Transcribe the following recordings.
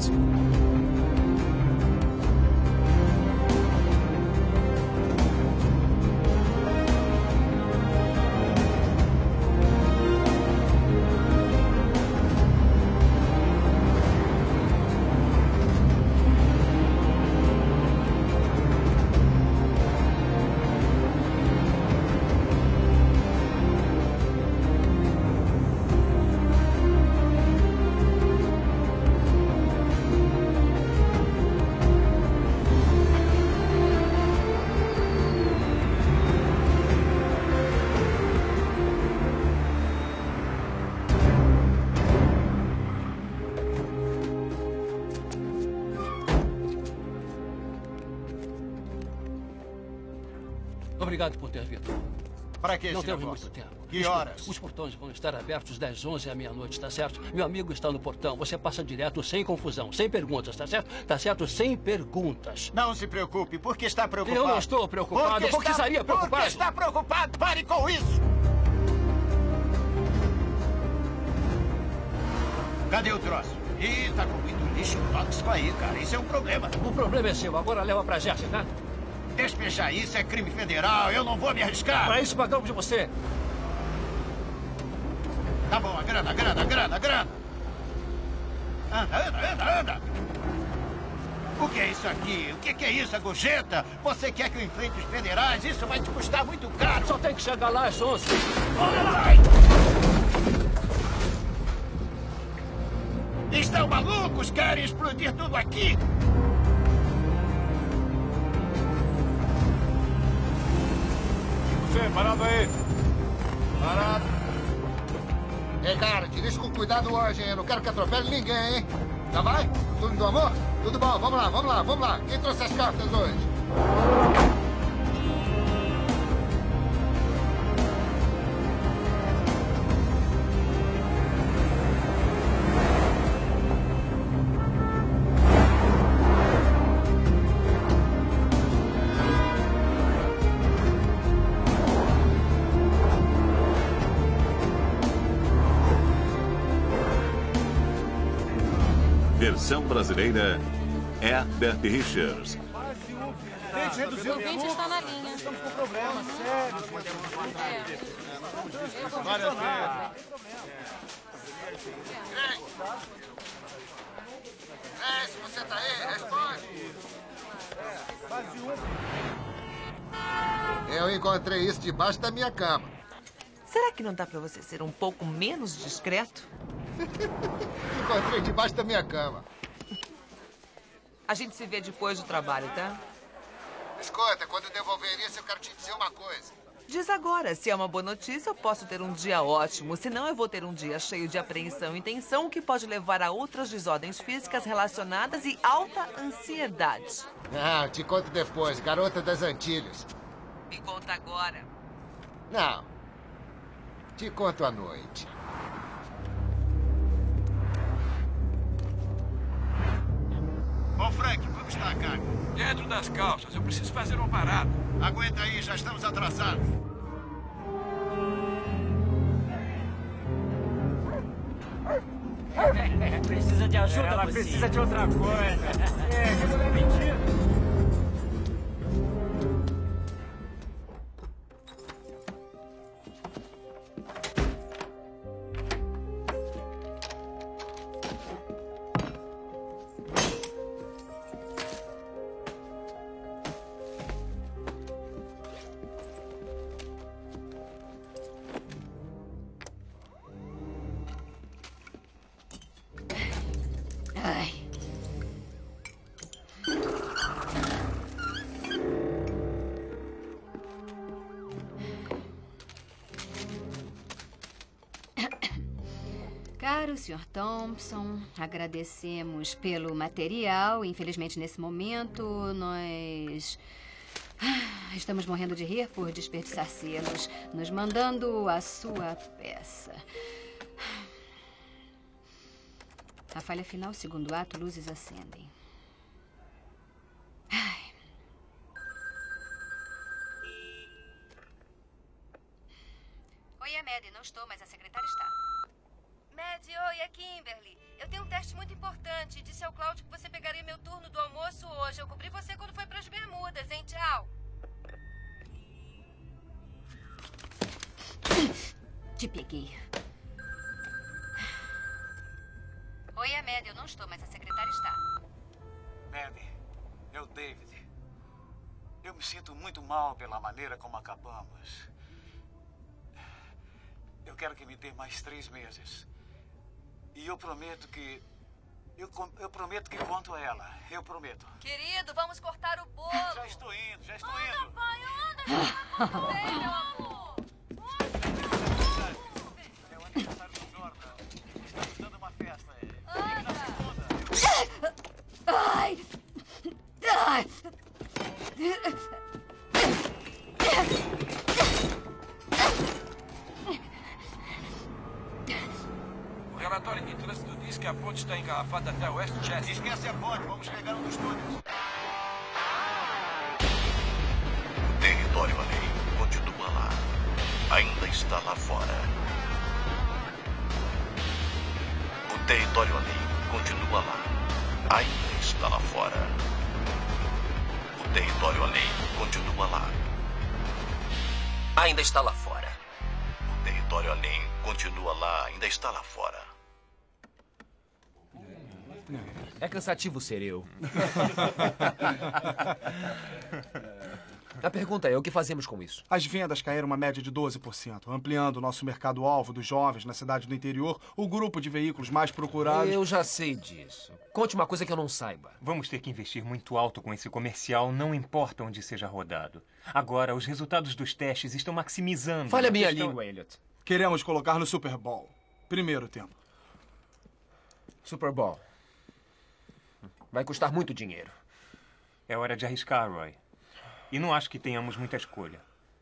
Exatamente. Obrigado por ter vindo. Para que Não esse temos negócio? muito tempo. Que horas? Os portões vão estar abertos das 11 à meia-noite, tá certo? Meu amigo está no portão. Você passa direto, sem confusão, sem perguntas, tá certo? Tá certo? Sem perguntas. Não se preocupe. Por que está preocupado? Eu não estou preocupado. Por que estaria preocupado? Por que está preocupado? Pare com isso! Cadê o troço? Ih, tá com muito lixo tóxico aí, cara. Isso é um problema. O problema é seu. Agora leva pra Jéssica. Despejar isso é crime federal. Eu não vou me arriscar. Para isso pagamos de você. Tá bom, a grana. Anda. O que é isso aqui? O que é isso, a gorjeta? Você quer que eu enfrente os federais? Isso vai te custar muito caro. Só tem que chegar lá às 11. Olha lá! Estão malucos? Querem explodir tudo aqui? Você, parado aí. Parado. Ei, cara, dirige com cuidado hoje, hein? Eu não quero que atropele ninguém, hein? Já vai? Turno do amor? Tudo bom, vamos lá. Quem trouxe as cartas hoje? Versão brasileira, Herbert Richards. O ouvinte está na linha. Estamos com problema sério. Várias vezes. Se você tá aí, responde. Eu encontrei isso debaixo da minha cama. Será que não dá pra você ser um pouco menos discreto? Encontrei debaixo da minha cama. A gente se vê depois do trabalho, tá? Escuta, quando eu devolver isso, eu quero te dizer uma coisa. Diz agora, se é uma boa notícia, eu posso ter um dia ótimo. Senão, eu vou ter um dia cheio de apreensão e tensão que pode levar a outras desordens físicas relacionadas e alta ansiedade. Ah, te conto depois, garota das Antilhas. Me conta agora. Não. Te conto à noite. Ô, Frank, como está a carga? Dentro das calças. Eu preciso fazer uma parada. Aguenta aí, já estamos atrasados. Precisa de ajuda, Ela mocinha. precisa de outra coisa. Que mulher mentira. Ai. Caro Sr. Thompson, agradecemos pelo material. Infelizmente, nesse momento, nós estamos morrendo de rir por desperdiçar selos, nos mandando a sua peça. A falha final, segundo ato, luzes acendem. Ai. Oi, é Maddie. Não estou, mas a secretária está. Mad, oi, é Kimberly. Eu tenho um teste muito importante. Disse ao Cláudio que você pegaria meu turno do almoço hoje. Eu cobri você quando foi pras Bermudas, hein? Tchau. Te peguei. Oi, é Mad. Eu não estou, mas a secretária está. Maddie, é o David. Eu me sinto muito mal pela maneira como acabamos. Eu quero que me dê mais 3 meses. E eu prometo que... Eu prometo que conto a ela. Eu prometo. Querido, vamos cortar o bolo. Já estou indo, já estou indo. Pai, anda. Vem, meu amor. É o aniversário do Jordan. Estamos dando uma festa. Ai! Ai! O relatório de trânsito diz que a ponte está engarrafada até Westchester. Esquece a ponte, vamos pegar um dos túneis. Território além continua lá. Ainda está lá fora. O território além continua lá. Ainda está lá fora. O território além continua lá. Ainda está lá fora. O território além continua lá. Ainda está lá fora. É cansativo ser eu. A pergunta é, o que fazemos com isso? As vendas caíram uma média de 12%, ampliando o nosso mercado-alvo dos jovens na cidade do interior, o grupo de veículos mais procurados... Eu já sei disso. Conte uma coisa que eu não saiba. Vamos ter que investir muito alto com esse comercial, não importa onde seja rodado. Agora, os resultados dos testes estão maximizando... Falha a minha língua, Elliot. Queremos colocar no Super Bowl. Primeiro tempo. Super Bowl. Vai custar muito dinheiro. É hora de arriscar, Roy. E não acho que tenhamos muita escolha.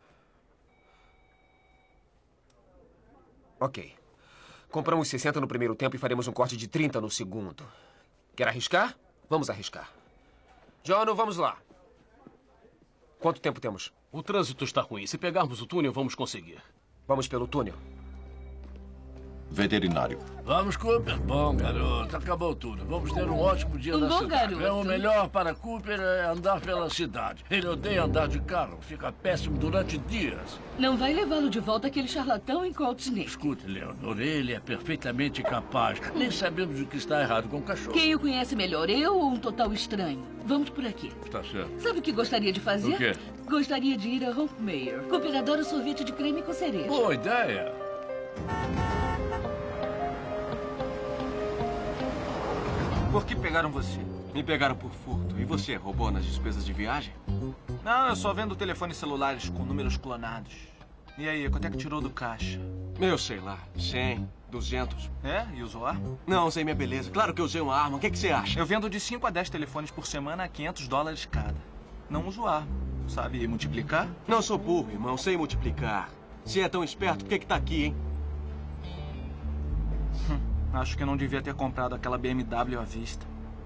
Ok. Compramos 60 no primeiro tempo e faremos um corte de 30 no segundo. Quer arriscar? Vamos arriscar. John, vamos lá. Quanto tempo temos? O trânsito está ruim. Se pegarmos o túnel, vamos conseguir. Vamos pelo túnel. Veterinário. Vamos, Cooper. Bom, garoto. Acabou tudo. Vamos ter um ótimo dia na cidade. Garoto. É o melhor para Cooper é andar pela cidade. Ele odeia andar de carro. Fica péssimo durante dias. Não vai levá-lo de volta aquele charlatão em Cold Snake. Escute, Leonor, ele é perfeitamente capaz. Nem sabemos o que está errado com o cachorro. Quem o conhece melhor, eu ou um total estranho? Vamos por aqui. Está certo. Sabe o que gostaria de fazer? O quê? Gostaria de ir a Hump Mayer. Cooper adora sorvete de creme com cereja. Boa ideia. Por que pegaram você? Me pegaram por furto. E você, roubou nas despesas de viagem? Não, eu só vendo telefones celulares com números clonados. E aí, quanto é que tirou do caixa? Eu sei lá, 100, 200. É? E usou arma? Não, usei minha beleza. Claro que eu usei uma arma. O que você acha? Eu vendo de 5 a 10 telefones por semana a $500 cada. Não uso arma. Sabe multiplicar? Não sou burro, irmão. Sei multiplicar. Se é tão esperto, por que tá aqui, hein? Acho que eu não devia ter comprado aquela BMW à vista.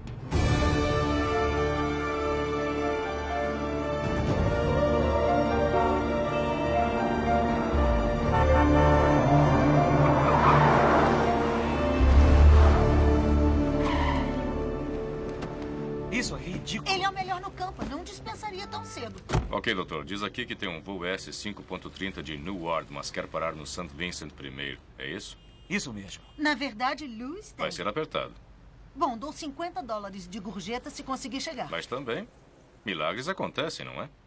Isso é ridículo. Ele é o melhor no campo, não dispensaria tão cedo. Ok, doutor. Diz aqui que tem um voo S5.30 de Newark, mas quer parar no St. Vincent primeiro. É isso? Isso mesmo. Na verdade, Lewis tem. Vai ser apertado. Bom, dou $50 de gorjeta se conseguir chegar. Mas também, milagres acontecem, não é?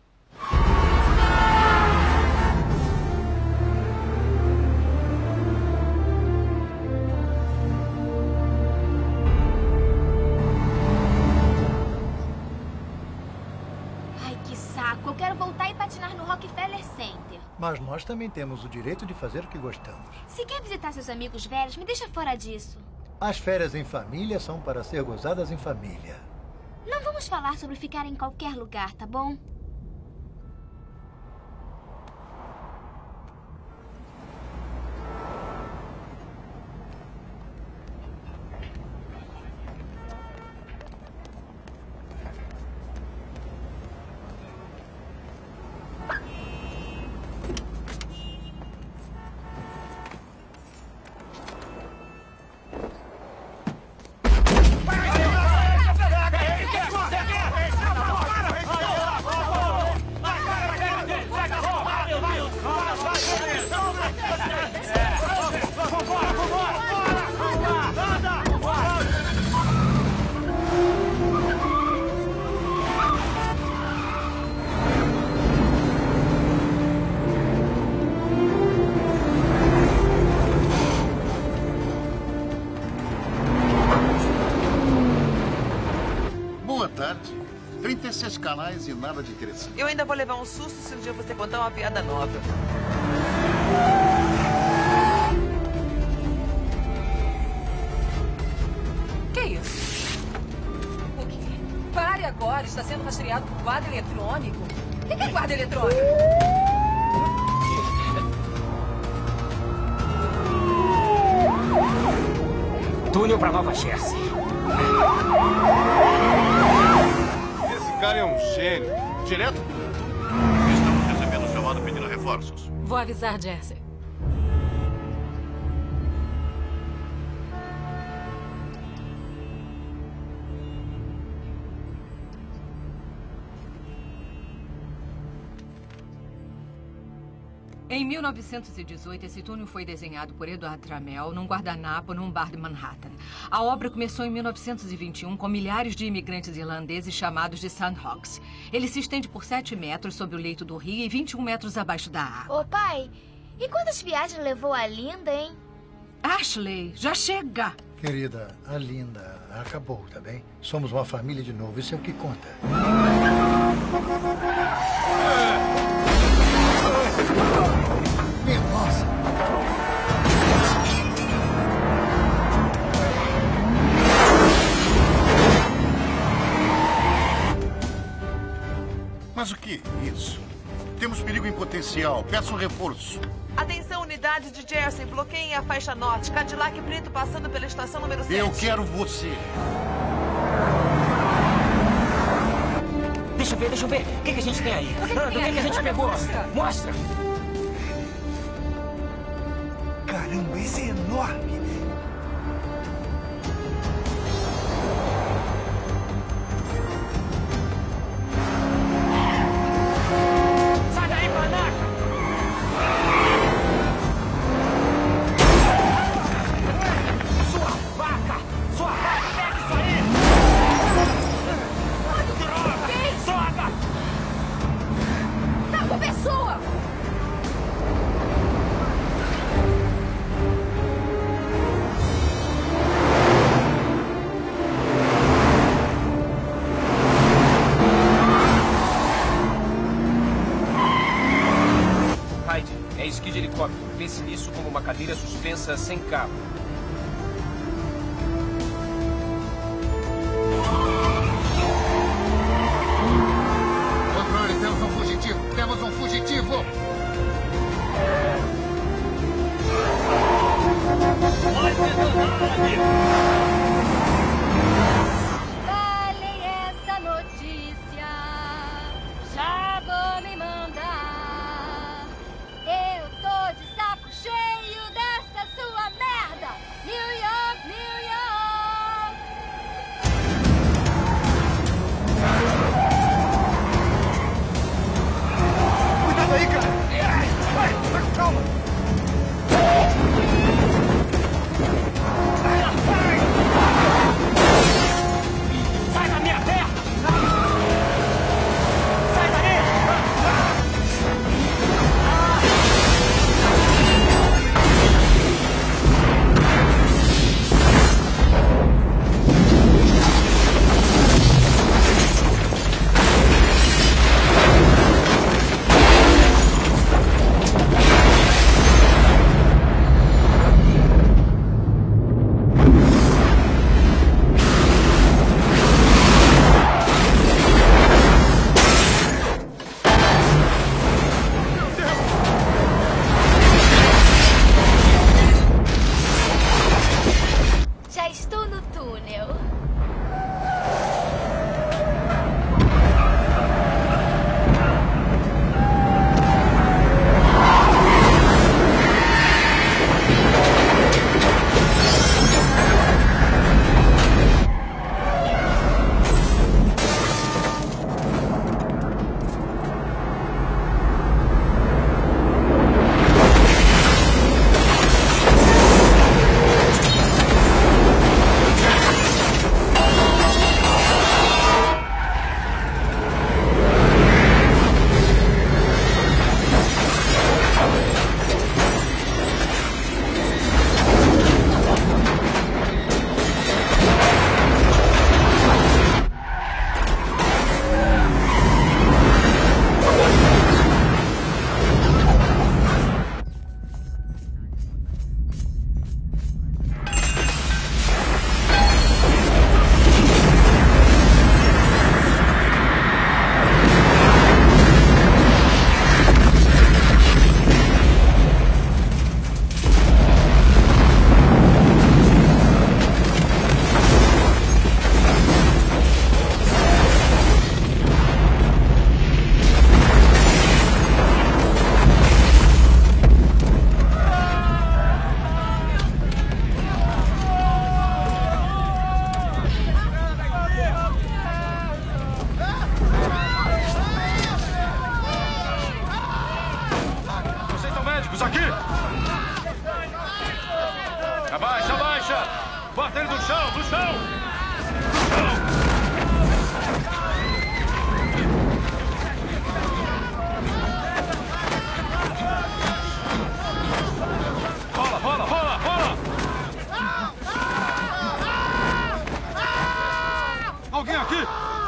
Ai, que saco. Eu quero voltar e patinar no Rockefeller Center. Mas nós também temos o direito de fazer o que gostamos. Se quer visitar seus amigos velhos, me deixa fora disso. As férias em família são para ser gozadas em família. Não vamos falar sobre ficar em qualquer lugar, tá bom? essas canais e nada de interessante. Eu ainda vou levar um susto se um dia você contar uma piada nova. Que isso? O quê? Pare agora, está sendo rastreado por guarda eletrônico. O que é guarda eletrônico? Túnel para Nova Jersey. Esse cara é um gênio. Direto? Estamos recebendo chamado pedindo reforços. Vou avisar Jersey. Em 1918, esse túnel foi desenhado por Edward Trammell num guardanapo num bar de Manhattan. A obra começou em 1921 com milhares de imigrantes irlandeses chamados de Sandhawks. Ele se estende por 7 metros sobre o leito do rio e 21 metros abaixo da água. Ô, pai, e quantas viagens levou a Linda, hein? Ashley, já chega! Querida, a Linda acabou, tá bem? Somos uma família de novo, isso é o que conta. Nossa! Mas o que é isso? Temos perigo em potencial. Peço um reforço. Atenção, unidade de Jersey. Bloqueiem a faixa norte. Cadillac preto passando pela estação número 7. Eu quero você. Deixa eu ver. O que a gente tem aí? O que a gente pegou? Mostra! Caramba, esse é enorme! Sai daí, panaca! Sua vaca, pega isso aí! Quem? Droga! Tá com pessoa! É esqui de helicóptero. Pense nisso como uma cadeira suspensa sem cabo. Controle, temos um fugitivo. Temos um fugitivo. Falem essa notícia, já vou me mandar. Eu tô de saco cheio dessa sua merda! Bota ele no chão, no chão! Rola, rola, rola, rola! Alguém aqui?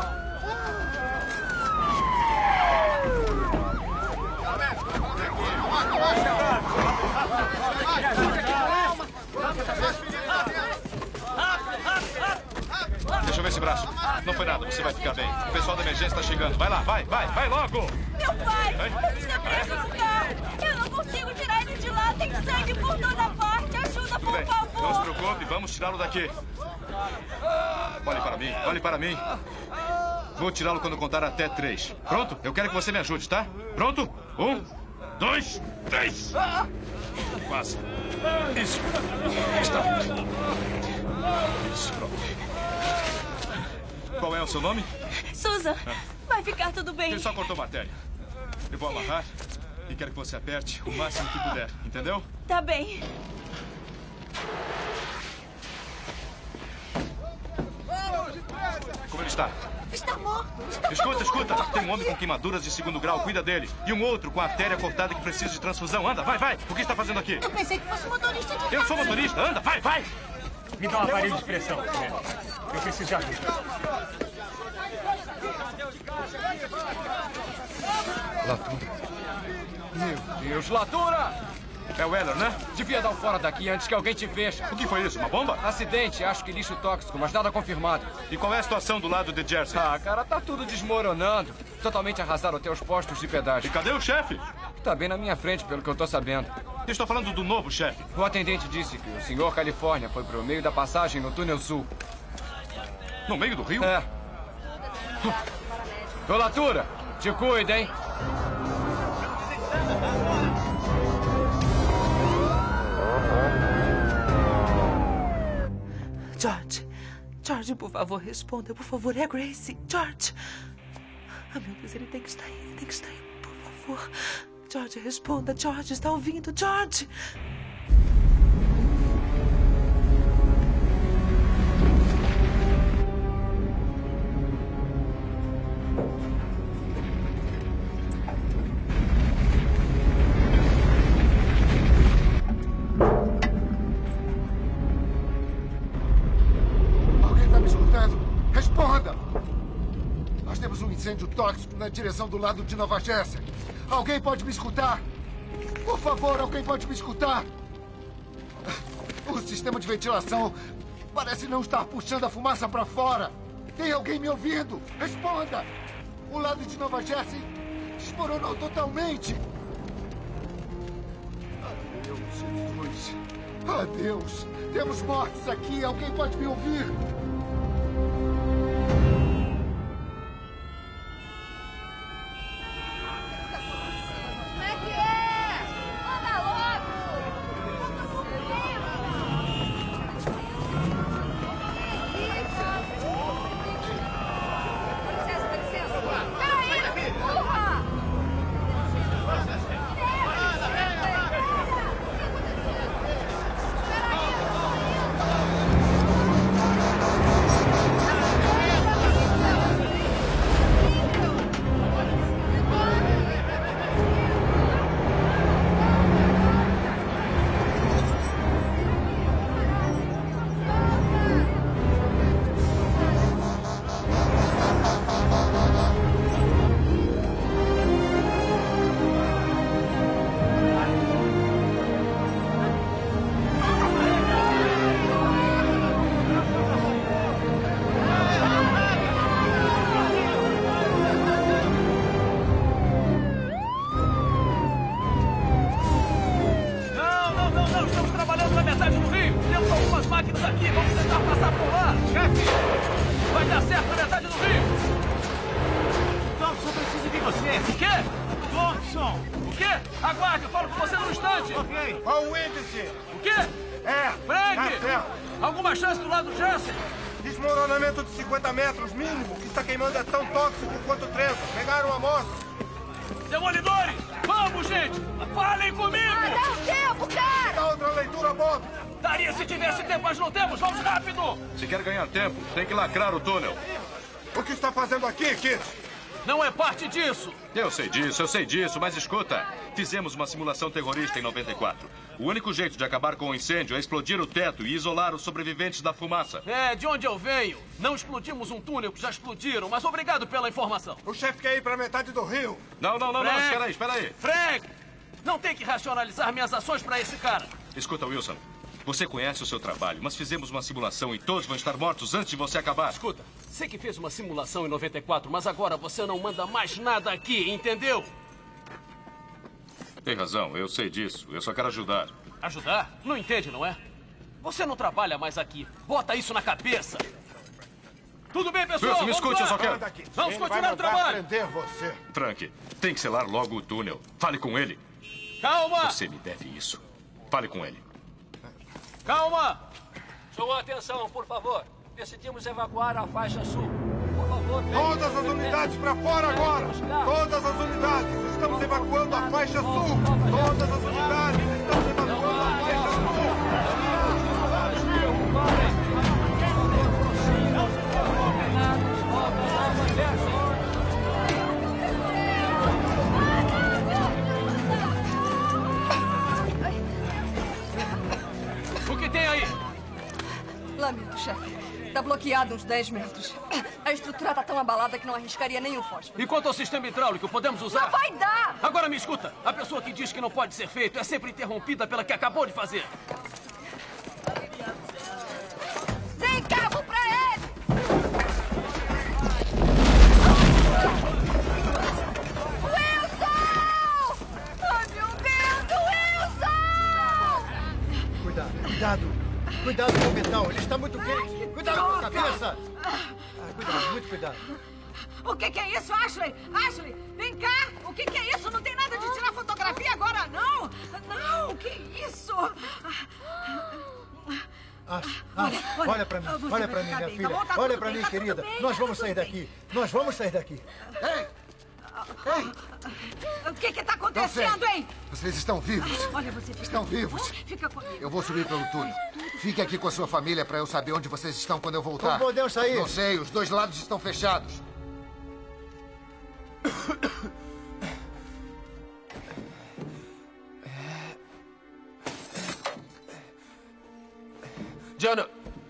Deixa eu ver esse braço. Não foi nada, você vai ficar bem. O pessoal da emergência está chegando. Vai lá, vai logo! Meu pai! Está preso no carro! Eu não consigo tirar ele de lá! Tem sangue por toda parte! Ajuda, por favor! Não se preocupe, vamos tirá-lo daqui. Olhe para mim. Vou tirá-lo quando contar até 3. Pronto? Eu quero que você me ajude, tá? Pronto? 1, 2, 3. Quase. Isso. Está. Isso, pronto. Qual é o seu nome? Susan, vai ficar tudo bem. Ele só cortou matéria. Eu vou amarrar e quero que você aperte o máximo que puder, entendeu? Tá bem. Como ele está? Está morto. Escuta. Tem um homem com queimaduras de 2º grau, cuida dele. E um outro com a artéria cortada que precisa de transfusão. Anda, vai. O que está fazendo aqui? Eu pensei que fosse motorista de Eu sou motorista. Anda, vai. Me dá um aparelho de pressão. Eu preciso de ajuda. Latura. Meu Deus, Latura! É o Weller, né? Devia dar um fora daqui antes que alguém te veja. O que foi isso? Uma bomba? Acidente, acho que lixo tóxico, mas nada confirmado. E qual é a situação do lado de Jersey? Cara, tá tudo desmoronando. Totalmente arrasaram até os postos de pedágio. E cadê o chefe? Tá bem na minha frente, pelo que eu tô sabendo. Eu estou falando do novo chefe. O atendente disse que o senhor Califórnia foi pro meio da passagem no túnel sul. No meio do rio? É. Ô, Latura, te cuida, hein? George, por favor, responda. Por favor, é Gracie. George. Ah, meu Deus, ele tem que estar aí. Por favor. George, responda. George, está ouvindo? George. Incêndio tóxico na direção do lado de Nova Jersey. Alguém pode me escutar? Por favor, alguém pode me escutar? O sistema de ventilação parece não estar puxando a fumaça para fora. Tem alguém me ouvindo? Responda! O lado de Nova Jersey desmoronou totalmente. Adeus, Jesus. Adeus. Temos mortos aqui. Alguém pode me ouvir? Daria queria se tivesse tempo, mas não temos. Vamos rápido! Se quer ganhar tempo, tem que lacrar o túnel. O que está fazendo aqui, Kit? Não é parte disso. Eu sei disso, mas escuta. Fizemos uma simulação terrorista em 94. O único jeito de acabar com o incêndio é explodir o teto e isolar os sobreviventes da fumaça. É, de onde eu venho. Não explodimos um túnel que já explodiram, mas obrigado pela informação. O chefe quer ir para metade do rio. Não, espera aí. Frank! Não tem que racionalizar minhas ações para esse cara. Escuta, Wilson. Você conhece o seu trabalho, mas fizemos uma simulação e todos vão estar mortos antes de você acabar. Escuta, sei que fez uma simulação em 94, mas agora você não manda mais nada aqui, entendeu? Tem razão, eu sei disso. Eu só quero ajudar. Ajudar? Não entende, não é? Você não trabalha mais aqui. Bota isso na cabeça. Tudo bem, pessoal? Wilson, me escute, eu só quero. Vamos continuar o trabalho. Você. Frank, tem que selar logo o túnel. Fale com ele. Calma! Você me deve isso. Fale com ele. Calma! Sua atenção, por favor. Decidimos evacuar a faixa sul. Por favor, todas as unidades para fora agora! Todas as unidades! Estamos evacuando a faixa sul! Todas as unidades! Estamos evacuando a faixa sul! O que tem aí? Lamento, chefe. Tá bloqueado uns 10 metros. A estrutura tá tão abalada que não arriscaria nem o fósforo. E quanto ao sistema hidráulico, podemos usar? Não vai dar! Agora me escuta. A pessoa que diz que não pode ser feito é sempre interrompida pela que acabou de fazer. Tem cabo pra ele! Wilson! Ai, meu Deus, Wilson! Cuidado! Cuidado com o metal, ele está muito quente. Cuidado com a cabeça. Cuidado, muito cuidado. O que é isso, Ashley? Ashley, vem cá. O que é isso? Não tem nada de tirar fotografia agora, não. Não, o que é isso? Olha pra mim, minha filha. Olha pra mim, querida. Nós vamos sair daqui. Nós vamos sair daqui. Ei! Ei! O que está acontecendo, hein? Vocês estão vivos. Olha, você fica... Estão vivos. Fica comigo. Eu vou subir pelo túnel. Fique aqui com a sua família para eu saber onde vocês estão quando eu voltar. Como podemos sair? Não sei, os dois lados estão fechados. Jonah!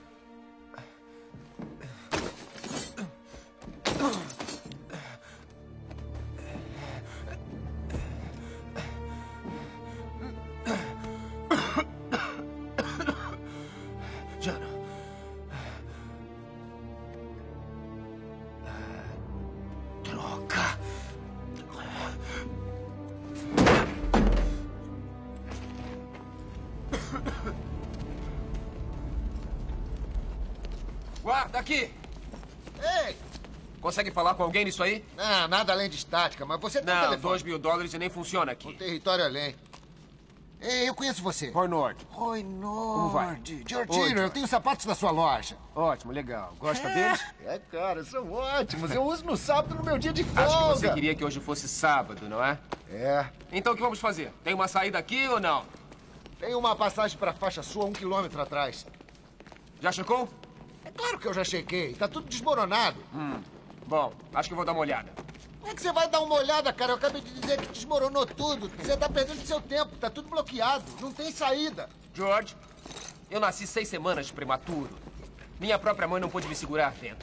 Guarda aqui! Ei! Consegue falar com alguém nisso aí? Não, nada além de estática, mas você tem Não, telefone. $2 mil e nem funciona aqui. O território além. Ei, eu conheço você. Roy Nord. Roy Nord. Como vai? Georgino, eu tenho sapatos da sua loja. Ótimo, legal. Gosta deles? Cara, são ótimos. Eu uso no sábado no meu dia de folga. Acho que você queria que hoje fosse sábado, não é? É. Então o que vamos fazer? Tem uma saída aqui ou não? Tem uma passagem para a faixa sul a 1 quilômetro atrás. Já checou? É claro que eu já chequei. Tá tudo desmoronado. Bom, acho que vou dar uma olhada. Como é que você vai dar uma olhada, cara? Eu acabei de dizer que desmoronou tudo. Você tá perdendo seu tempo. Tá tudo bloqueado. Não tem saída. George, eu nasci 6 semanas de prematuro. Minha própria mãe não pôde me segurar dentro.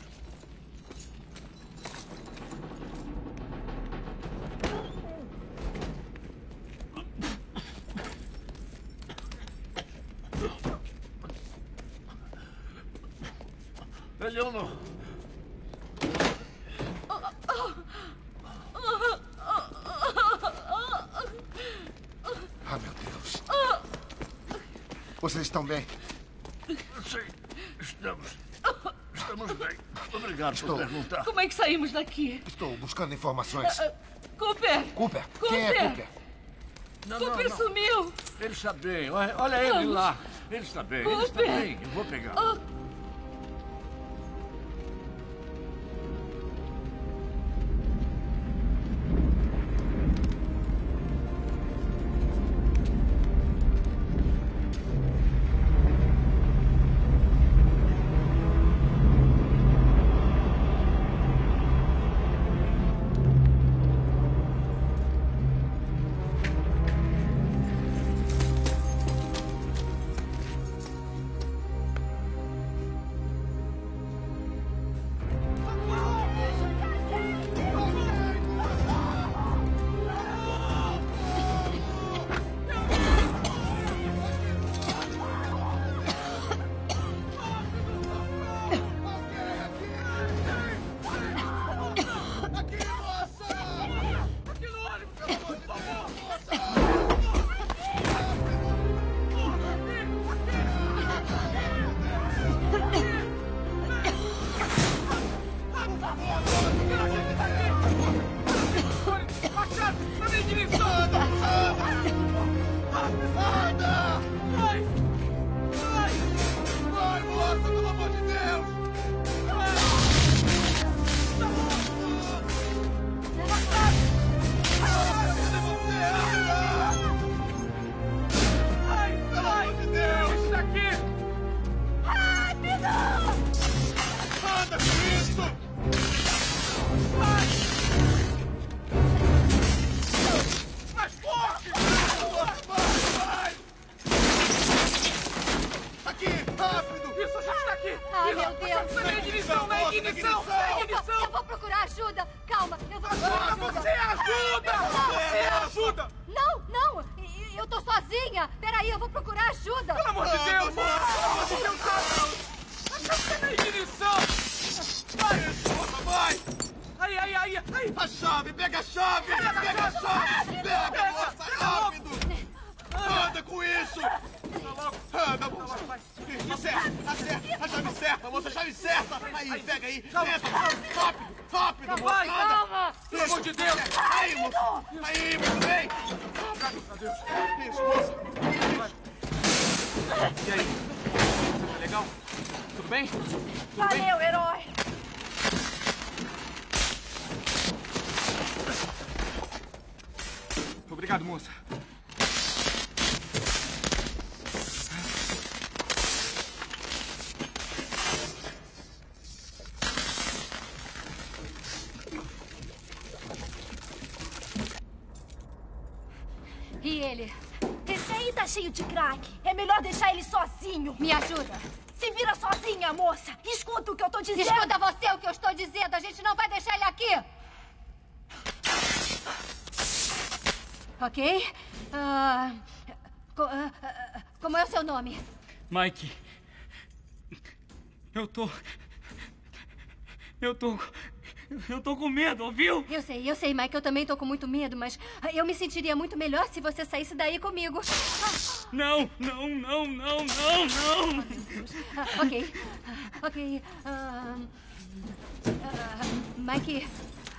Eu não... Ah, meu Deus. Vocês estão bem? Sim, estamos bem. Obrigado por perguntar. Como é que saímos daqui? Estou buscando informações. Cooper! Cooper? Quem é Cooper? Cooper sumiu! Ele está bem. Olha ele lá. Ele está bem. Ele está bem. Eu vou pegar. Ai, meu Deus. Na ignição, na ignição, na ignição. Eu vou procurar ajuda. Calma, eu vou procurar ajuda. Você ajuda! Você ajuda! Não, não. Eu tô sozinha. Peraí, eu vou procurar ajuda. Pelo amor de Deus! Pelo amor de Deus! Na ignição! Vai, porra, vai! Ai, ai, ai, ai! A chave! Pega a chave! Pega a chave! Pega, moça! Rápido! Anda com isso! Anda, moça! Acerta! Acerta! A chave certa, moça! A chave certa! Aí, pega aí! Entra! Rápido! Rápido, moça! Vai, calma! Pelo amor de Deus! Aí, moça! Aí, muito bem! Graças a Deus! Isso, moça! E aí? Tá legal? Tudo bem? Valeu, herói! Obrigado, moça. E ele? Esse aí tá cheio de crack. É melhor deixar ele sozinho. Me ajuda. Se vira sozinha, moça. Escuta o que eu tô dizendo. Escuta você o que eu estou dizendo. A gente não vai deixar ele aqui. Ok? Como é o seu nome? Mike. Eu tô com medo, ouviu? Eu sei, Mike. Eu também tô com muito medo, mas eu me sentiria muito melhor se você saísse daí comigo. Não. Ok. Mike.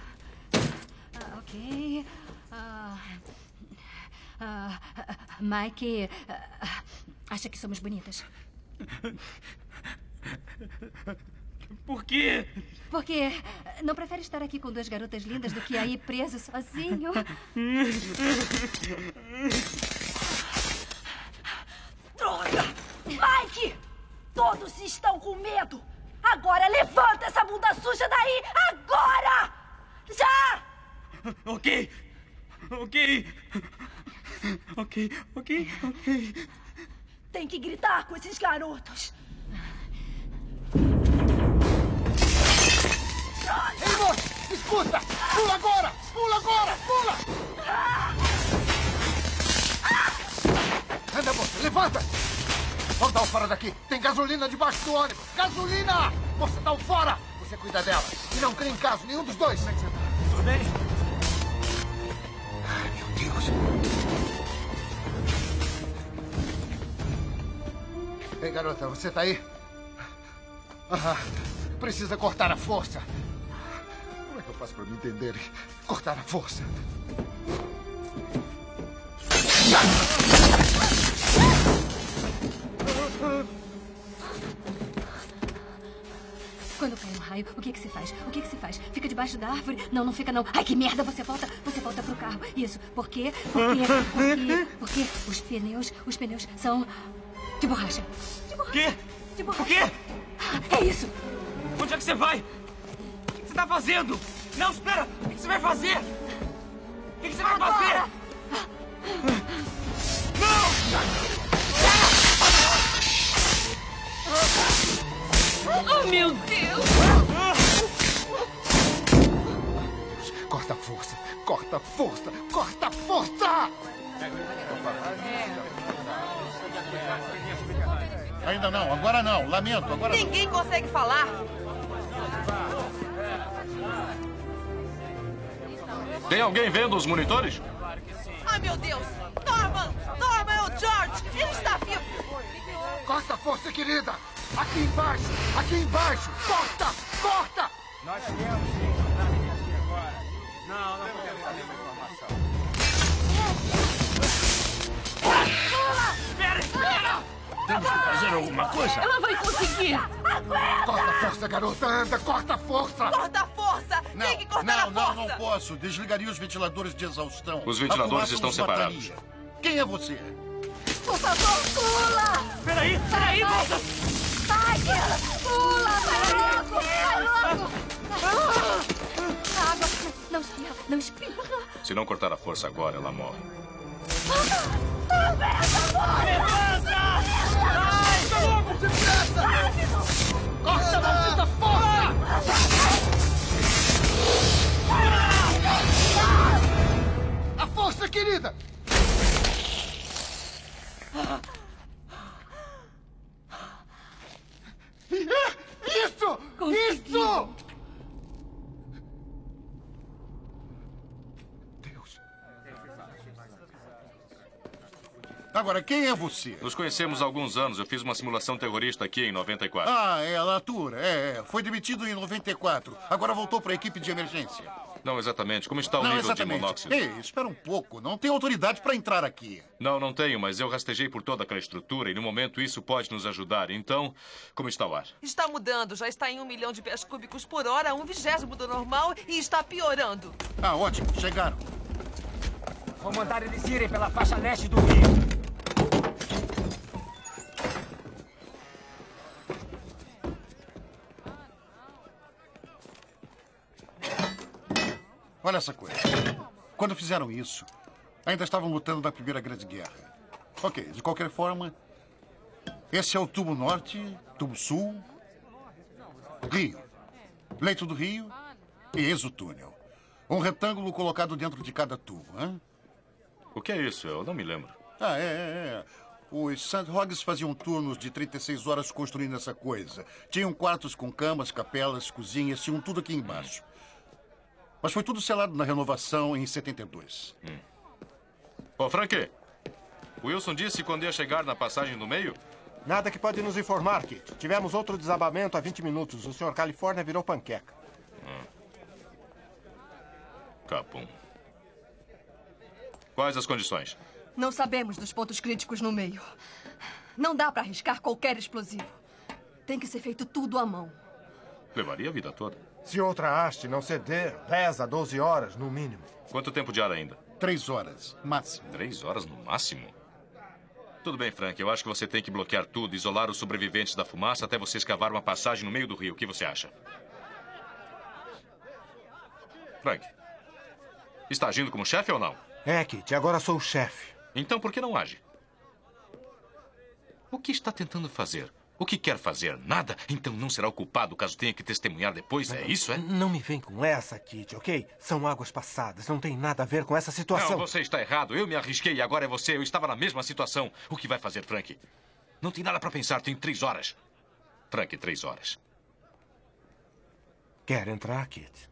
Ok. Mike. Acha que somos bonitas? Por quê? Porque não prefere estar aqui com duas garotas lindas do que aí preso sozinho? Droga! Mike! Todos estão com medo! Agora levanta essa bunda suja daí! Agora! Já! Ok. Tem que gritar com esses garotos! Ei, moço! Escuta! Pula agora! Pula! Anda, moça! Levanta! Vamos dar o fora daqui! Tem gasolina debaixo do ônibus! Gasolina! Moça, dá o fora! Você cuida dela. E não cria em caso nenhum dos dois. Como é que você tá? Tudo bem? Ai, meu Deus! Ei, garota, você tá aí? Precisa cortar a força. Como é que eu faço para me entenderem? Cortar a força. Quando cai um raio, o que se faz? Fica debaixo da árvore? Não fica não. Ai, que merda! Você volta pro carro. Isso. Por quê? Porque os pneus são de borracha. Quê? De borracha. O quê? É isso. Onde é que você vai? O que você tá fazendo? Não, espera! O que você vai fazer? O que você vai fazer? Oh, meu Deus! Corta a força! Corta a força! Corta a força! Ainda não, agora não. Lamento, agora não. Ninguém consegue falar. Tem alguém vendo os monitores? Ai, meu Deus! Norman, é o George! Ele está vivo! Corta a força, querida! Aqui embaixo! Corta! Nós temos que encontrar ele aqui agora. Não podemos fazer uma informação. Espera! Temos que fazer alguma coisa. Ela vai conseguir! Corta a força, garota! Anda, corta a força! Corta a força! Tem que cortar a força! Não posso. Desligaria os ventiladores de exaustão. Os ventiladores estão separados. Quem é você? Por favor, pula! Peraí, moça! Vai, pula! Vai logo! Água! Não espirra! Se não cortar a força agora, ela morre. Levanta! Vai logo, depressa! Agora, quem é você? Nos conhecemos há alguns anos. Eu fiz uma simulação terrorista aqui em 94. Ah, é, Latour. Foi demitido em 94. Agora voltou para a equipe de emergência. Não exatamente. Como está o nível de monóxido? Ei, espera um pouco. Não tem autoridade para entrar aqui. Não tenho, mas eu rastejei por toda aquela estrutura e no momento isso pode nos ajudar. Então, como está o ar? Está mudando. Já está em 1 milhão de pés cúbicos por hora, 1/20 do normal e está piorando. Ah, ótimo. Chegaram. Vou mandar eles irem pela faixa leste do rio. Olha essa coisa. Quando fizeram isso, ainda estavam lutando na Primeira Grande Guerra. Ok, de qualquer forma, esse é o tubo norte, tubo sul, rio, leito do rio e exotúnel. Um retângulo colocado dentro de cada tubo, hein? O que é isso? Eu não me lembro. Os Sandhogs faziam turnos de 36 horas construindo essa coisa. Tinham quartos com camas, capelas, cozinhas, tinham tudo aqui embaixo. Mas foi tudo selado na renovação em 72. Ô, Frank, o Wilson disse quando ia chegar na passagem do meio? Nada que pode nos informar, Kit. Tivemos outro desabamento há 20 minutos. O Sr. Califórnia virou panqueca. Capum. Quais as condições? Não sabemos dos pontos críticos no meio. Não dá para arriscar qualquer explosivo. Tem que ser feito tudo à mão. Levaria a vida toda. Se outra haste não ceder, 10 a 12 horas, no mínimo. Quanto tempo de ar ainda? 3 horas, máximo. 3 horas no máximo? Tudo bem, Frank. Eu acho que você tem que bloquear tudo, isolar os sobreviventes da fumaça até você escavar uma passagem no meio do rio. O que você acha? Frank, está agindo como chefe ou não? É, Kit. Agora sou o chefe. Então por que não age? O que está tentando fazer? O que quer fazer? Nada? Então não será o culpado caso tenha que testemunhar depois? É isso, é? Não me vem com essa, Kit, ok? São águas passadas. Não tem nada a ver com essa situação. Não, você está errado. Eu me arrisquei e agora é você. Eu estava na mesma situação. O que vai fazer, Frank? Não tem nada para pensar. Tem 3 horas. Frank, 3 horas. Quer entrar, Kit?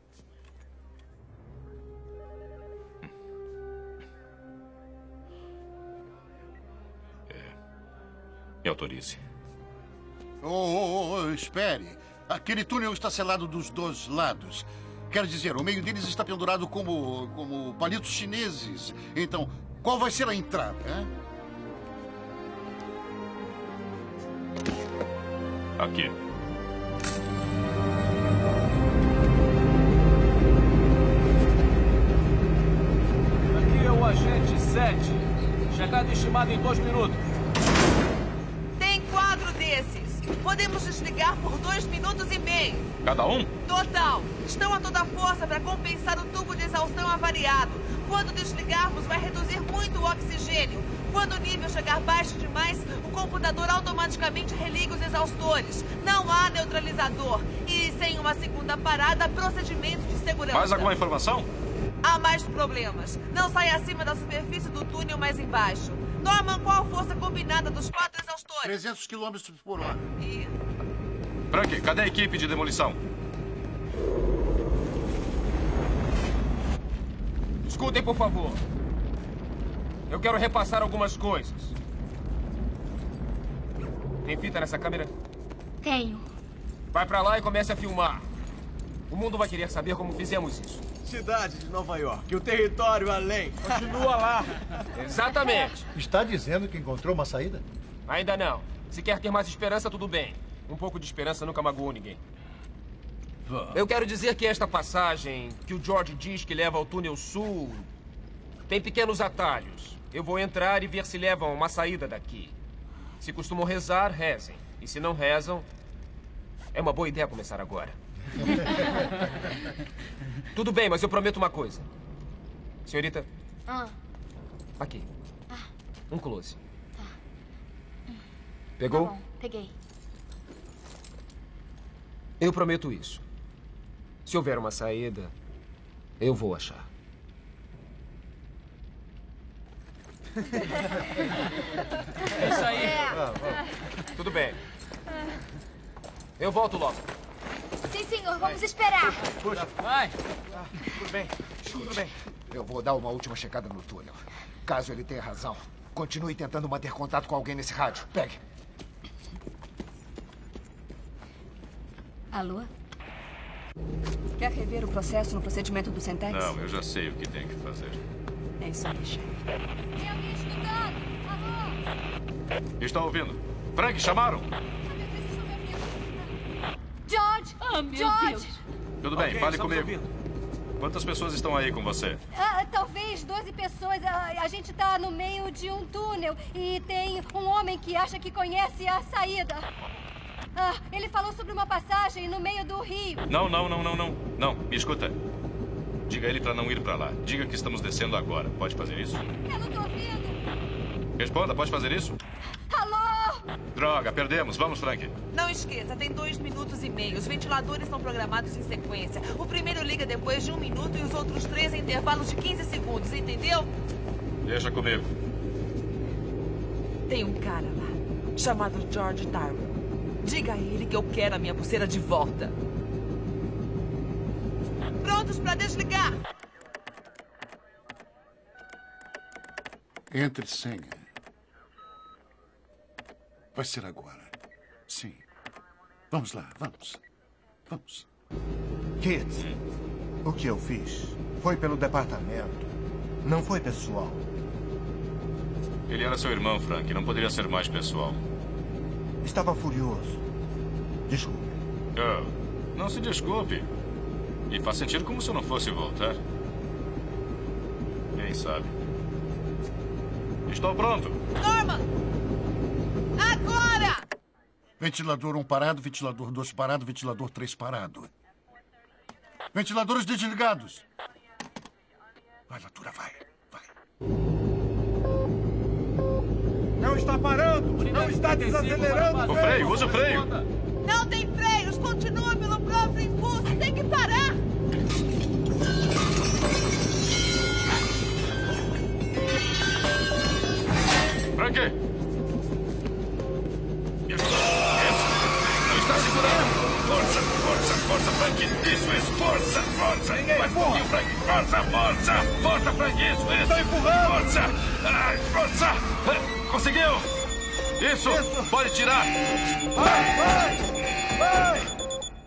Me autorize. Espere. Aquele túnel está selado dos 2 lados. Quer dizer, o meio deles está pendurado como palitos chineses. Então, qual vai ser a entrada, hein? Aqui. Aqui é o agente 7. Chegada estimada em 2 minutos. Tem 4 desses. Podemos desligar por 2 minutos e meio. Cada um? Total. Estão a toda força para compensar o tubo de exaustão avariado. Quando desligarmos, vai reduzir muito o oxigênio. Quando o nível chegar baixo demais, o computador automaticamente religa os exaustores. Não há neutralizador. E sem uma segunda parada, procedimento de segurança. Mais alguma informação? Há mais problemas. Não sai acima da superfície do túnel mais embaixo. Norman, qual a força combinada dos 4 exaustores? 300 km por hora. Frank, cadê a equipe de demolição? Escutem, por favor. Eu quero repassar algumas coisas. Tem fita nessa câmera? Tenho. Vai pra lá e comece a filmar. O mundo vai querer saber como fizemos isso. Cidade de Nova York, o território além. Continua lá. Exatamente. Está dizendo que encontrou uma saída? Ainda não. Se quer ter mais esperança, tudo bem. Um pouco de esperança nunca magoou ninguém. Eu quero dizer que esta passagem, que o George diz que leva ao túnel sul, tem pequenos atalhos. Eu vou entrar e ver se levam uma saída daqui. Se costumam rezar, rezem. E se não rezam, é uma boa ideia começar agora. Tudo bem, mas eu prometo uma coisa. Senhorita, aqui. Um close. Pegou? Tá bom, peguei. Eu prometo isso. Se houver uma saída, eu vou achar. É isso aí. Tudo bem. Eu volto logo. Sim, senhor. Vamos esperar. Puxa. Vai. Tudo bem. Eu vou dar uma última checada no túnel. Caso ele tenha razão, Continue tentando manter contato com alguém nesse rádio. Pegue. Alô? Quer rever o processo no procedimento do Sentex? Não, eu já sei o que tenho que fazer. É isso aí, chefe. Tem alguém escutando? Alô? Está ouvindo? Frank, chamaram? George! Meu George! Deus! Tudo bem, Ok, fale estamos comigo. ouvindo. Quantas pessoas estão aí com você? Talvez 12 pessoas. A gente tá no meio de um túnel e tem um homem que acha que conhece a saída. Ele falou sobre uma passagem no meio do rio. Não. Não, me escuta. Diga a ele para não ir para lá. Diga que estamos descendo agora. Pode fazer isso? Eu não tô ouvindo. Responda, pode fazer isso? Alô? Droga, perdemos. Vamos, Frank. Não esqueça, tem 2 minutos e meio. Os ventiladores são programados em sequência. O primeiro liga depois de 1 minuto e os outros 3 em intervalos de 15 segundos, entendeu? Deixa comigo. Tem um cara lá, chamado George Tyrell. Diga a ele que eu quero a minha pulseira de volta. Prontos para desligar? Entre e senha. Vai ser agora. Sim. Vamos lá, vamos. Vamos. Kids, o que eu fiz foi pelo departamento. Não foi pessoal. Ele era seu irmão, Frank. Não poderia ser mais pessoal. Estava furioso. Desculpe. Oh, não se desculpe. E faz sentido como se eu não fosse voltar. Quem sabe? Estou pronto. Norman! Agora! Ventilador 1 parado, ventilador 2 parado, ventilador 3 parado. Ventiladores desligados. Vai, Latura, vai. Não está parando! Não está desacelerando! O freio, usa o freio! Não tem freios! Continua pelo próprio impulso! Tem que parar! Frank! Não está segurando! Força, Frank! Isso, força! Vai pouquinho, Frank! Força, Frank! Isso! Está empurrando! Força! Conseguiu! Isso! Pode tirar! Vai!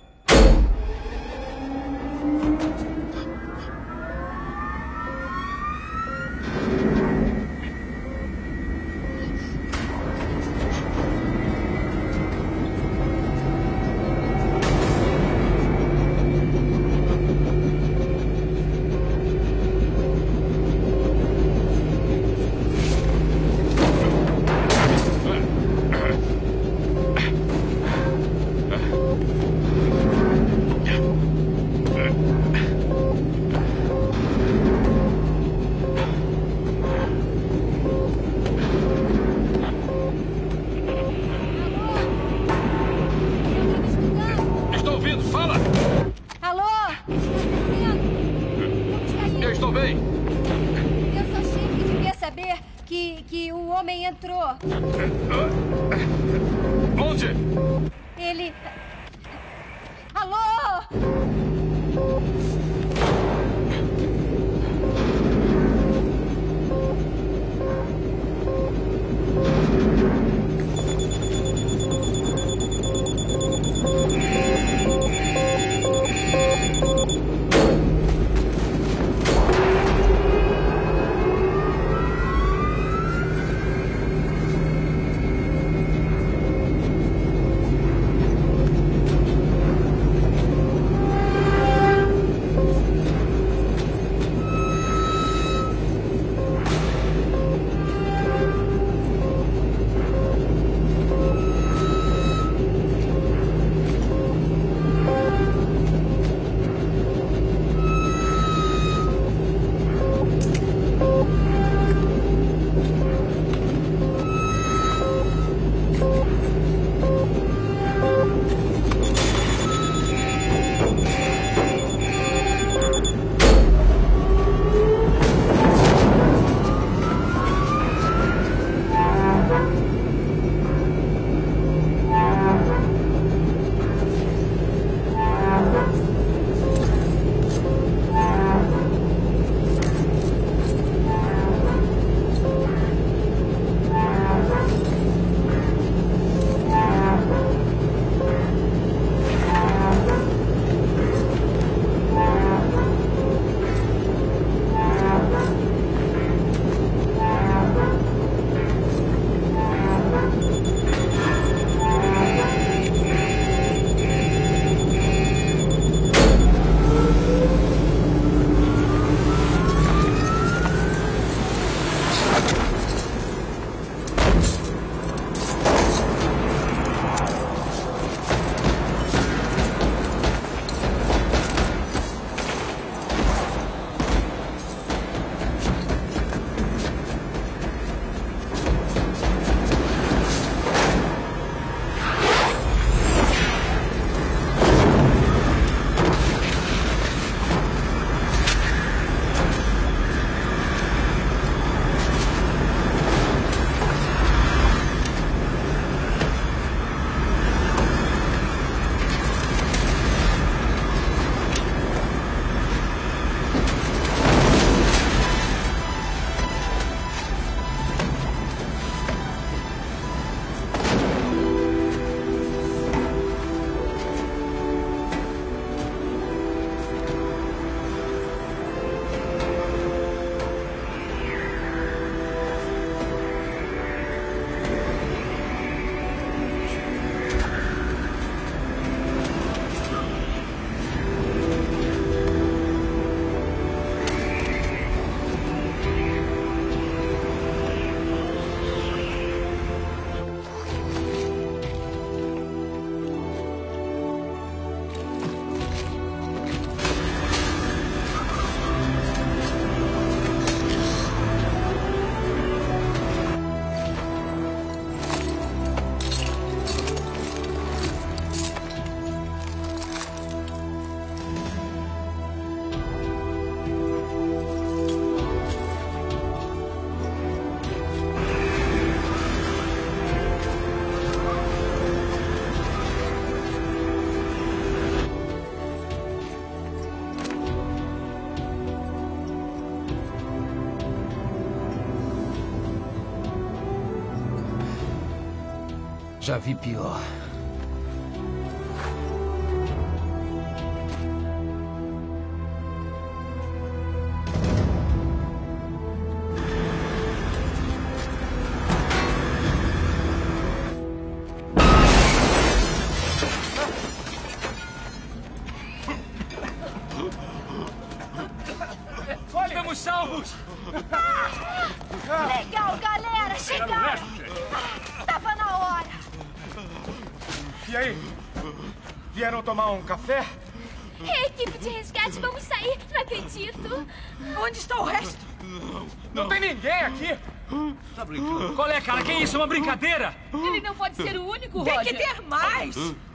Que o homem entrou. Onde? Ele... Alô? Já vi pior. Estamos salvos! Legal, galera! Chegaram! Tava na hora! E aí? Vieram tomar um café? Ei, equipe de resgate, vamos sair! Não acredito! Onde está o resto? Não tem ninguém aqui! Tá brincando? Qual é, cara? Que isso? É uma brincadeira? Ele não pode ser o único, Tem Roger. que ter mais!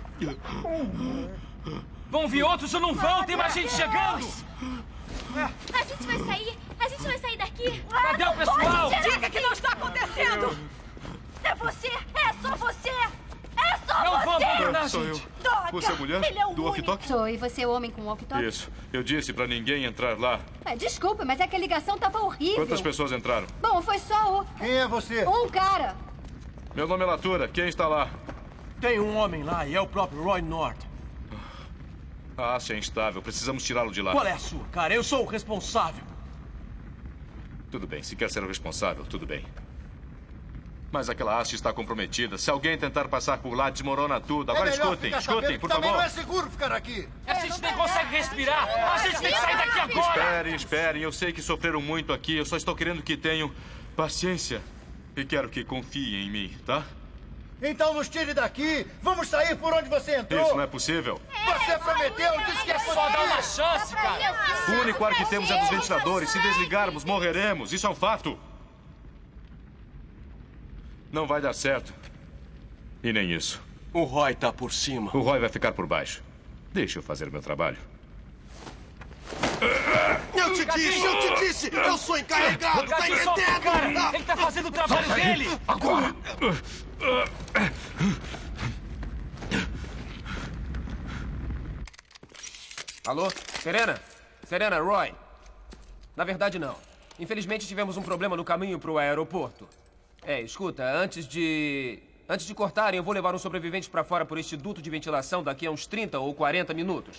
Vão vir outros ou não vão? Tem mais gente chegando! A gente vai sair! A gente vai sair daqui! Cadê o pessoal? Diga que não está acontecendo! É você! É só você! É só Não você! vão abandonar, Sou eu. gente! Droga! Você é a mulher Ele é o do walkie-talkie? Sou, e você é o homem com o walkie-talkie? Isso. Eu disse pra ninguém entrar lá. Desculpa, mas é que a ligação tava horrível. Quantas pessoas entraram? Bom, foi só o... Quem é você? Um cara. Meu nome é Latura. Quem está lá? Tem um homem lá e é o próprio Roy North. A haste é instável. Precisamos tirá-lo de lá. Qual é a sua, cara? Eu sou o responsável. Tudo bem. Se quer ser o responsável, tudo bem. Mas aquela haste está comprometida. Se alguém tentar passar por lá, desmorona tudo. Agora escutem, escutem, por Também favor. não é seguro ficar aqui. A gente nem consegue respirar! A gente tem que sair daqui agora! Esperem, esperem. Eu sei que sofreram muito aqui. Eu só estou querendo que tenham paciência. E quero que confiem em mim, tá? Então nos tire daqui. Vamos sair por onde você entrou. Isso não é possível. Você prometeu, disse que ia Só dá uma conseguir. chance, cara! O único ar que temos é dos ventiladores. Se desligarmos, morreremos. Isso é um fato. Não vai dar certo. E nem isso. O Roy tá por cima. O Roy vai ficar por baixo. Deixa eu fazer o meu trabalho. Eu te disse! Eu sou encarregado, tá Cadê? Solta o cara! entendendo? Ele tá fazendo o trabalho dele! Agora. Alô? Serena? Serena, Roy. Na verdade, não. Infelizmente, tivemos um problema no caminho pro aeroporto. Escuta, antes de cortarem, eu vou levar um sobrevivente pra fora por este duto de ventilação daqui a uns 30 ou 40 minutos.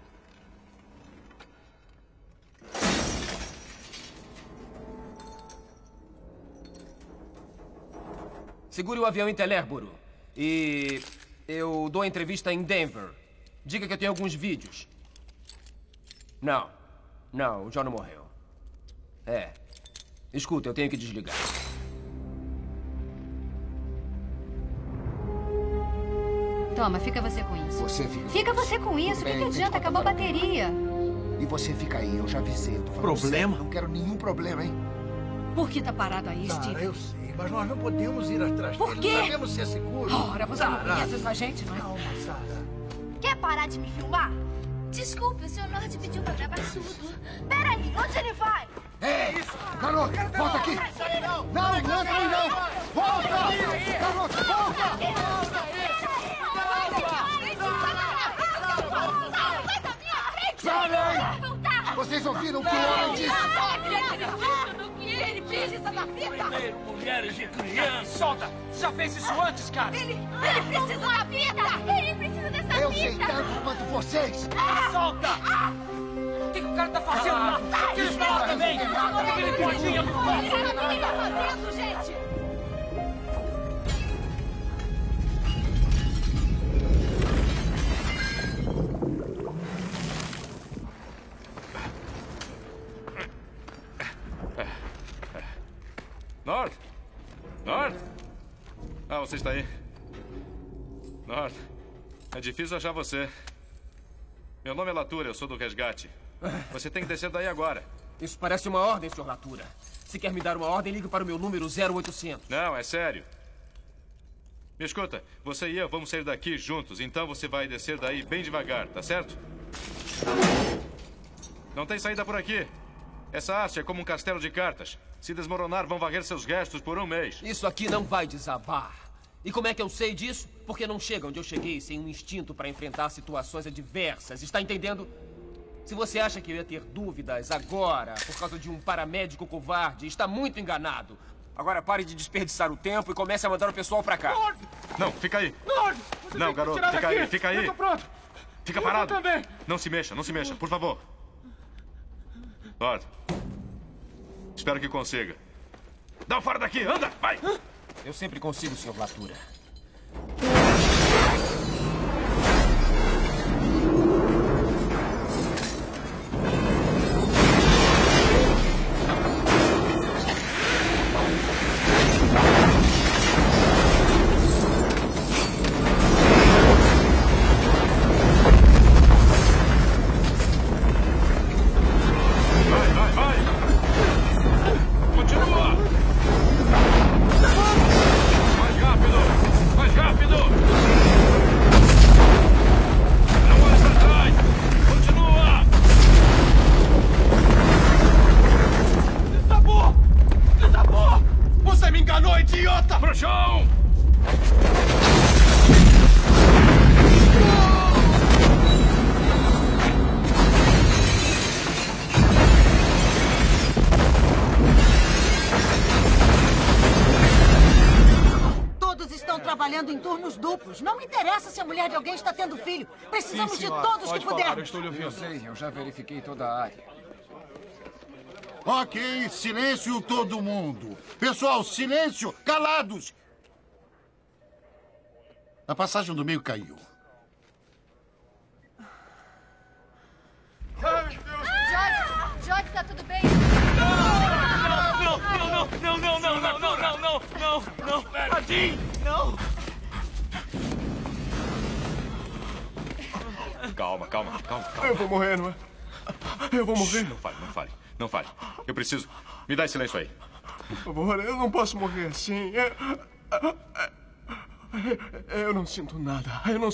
Segure o avião em Telérboro. E eu dou a entrevista em Denver. Diga que eu tenho alguns vídeos. Não, o John não morreu. Escuta, eu tenho que desligar. Toma, fica você com isso. Você fica. Fica você com isso. O que Bem, adianta? Acabou a bateria. E você fica aí, eu já avisei. Eu tô falando Problema? sério, não quero nenhum problema, hein? Por que tá parado aí, Sara, Steve? eu sei, mas nós não podemos ir atrás Por dele. quê? Não sabemos se é seguro. Ora, você não Sara, conhece essa gente, não é? Calma, Sara. Quer parar de me filmar? Desculpe, o Sr. Norte pediu pra gravar tudo. Peraí, onde ele vai? Ei, garoto, volta aqui. Não entra aí, não. Volta. Garoto, volta. Parem! Vocês ouviram o que o homem disse? Ele fez isso na fita! Primeiro, mulheres e crianças! Solta! Já fez isso antes, cara! Ele precisa da fita! Ele precisa dessa Eu sei fita! tanto quanto vocês. Solta! O que o cara tá fazendo lá? Eles vão lá também! O que ele pode ir? O que ele tá fazendo, gente? North? North? Ah, você está aí. North, é difícil achar você. Meu nome é Latura, eu sou do resgate. Você tem que descer daí agora. Isso parece uma ordem, Sr. Latura. Se quer me dar uma ordem, ligue para o meu número 0800. Não, é sério. Me escuta, você e eu vamos sair daqui juntos, então você vai descer daí bem devagar, tá certo? Não tem saída por aqui. Essa haste é como um castelo de cartas. Se desmoronar, vão varrer seus restos por um mês. Isso aqui não vai desabar. E como é que eu sei disso? Porque não chega onde eu cheguei sem um instinto para enfrentar situações adversas. Está entendendo? Se você acha que eu ia ter dúvidas agora por causa de um paramédico covarde, está muito enganado. Agora pare de desperdiçar o tempo e comece a mandar o pessoal pra cá. Não, fica aí. Você Não, tem que garoto, tirar fica daqui. aí, fica aí. Eu tô pronto. Fica Eu parado. também. Não se mexa, por favor. Lord, espero que consiga. Dá fora daqui, anda, vai. Eu sempre consigo, Sr. Latura. Continua! Mais rápido! Não olhe para trás! Continua! Desabou! Desabou! Você me enganou, idiota! Pro chão! Todos estão trabalhando em turnos duplos. Não me interessa se a mulher de alguém está tendo filho. Precisamos de todos que pudermos. Eu estou lhe ouvindo. Eu sei, eu já verifiquei toda a área. Ok, silêncio todo mundo. Pessoal, silêncio, calados. A passagem do meio caiu. George, tá tudo bem? Não! Tadinho! Não! Calma. Eu vou morrer, não é? Eu vou morrer. Não fale. Eu preciso. Me dá esse silêncio aí. Por favor, eu não posso morrer assim. Eu não sinto nada. Eu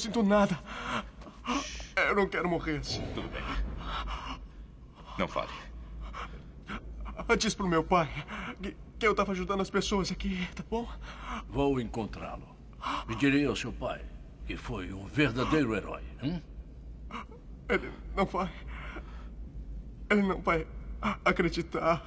não quero morrer assim. Tudo bem. Não fale. Diz pro meu pai que eu estava ajudando as pessoas aqui, tá bom? Vou encontrá-lo. E direi ao seu pai que foi um verdadeiro herói. Ele não vai acreditar.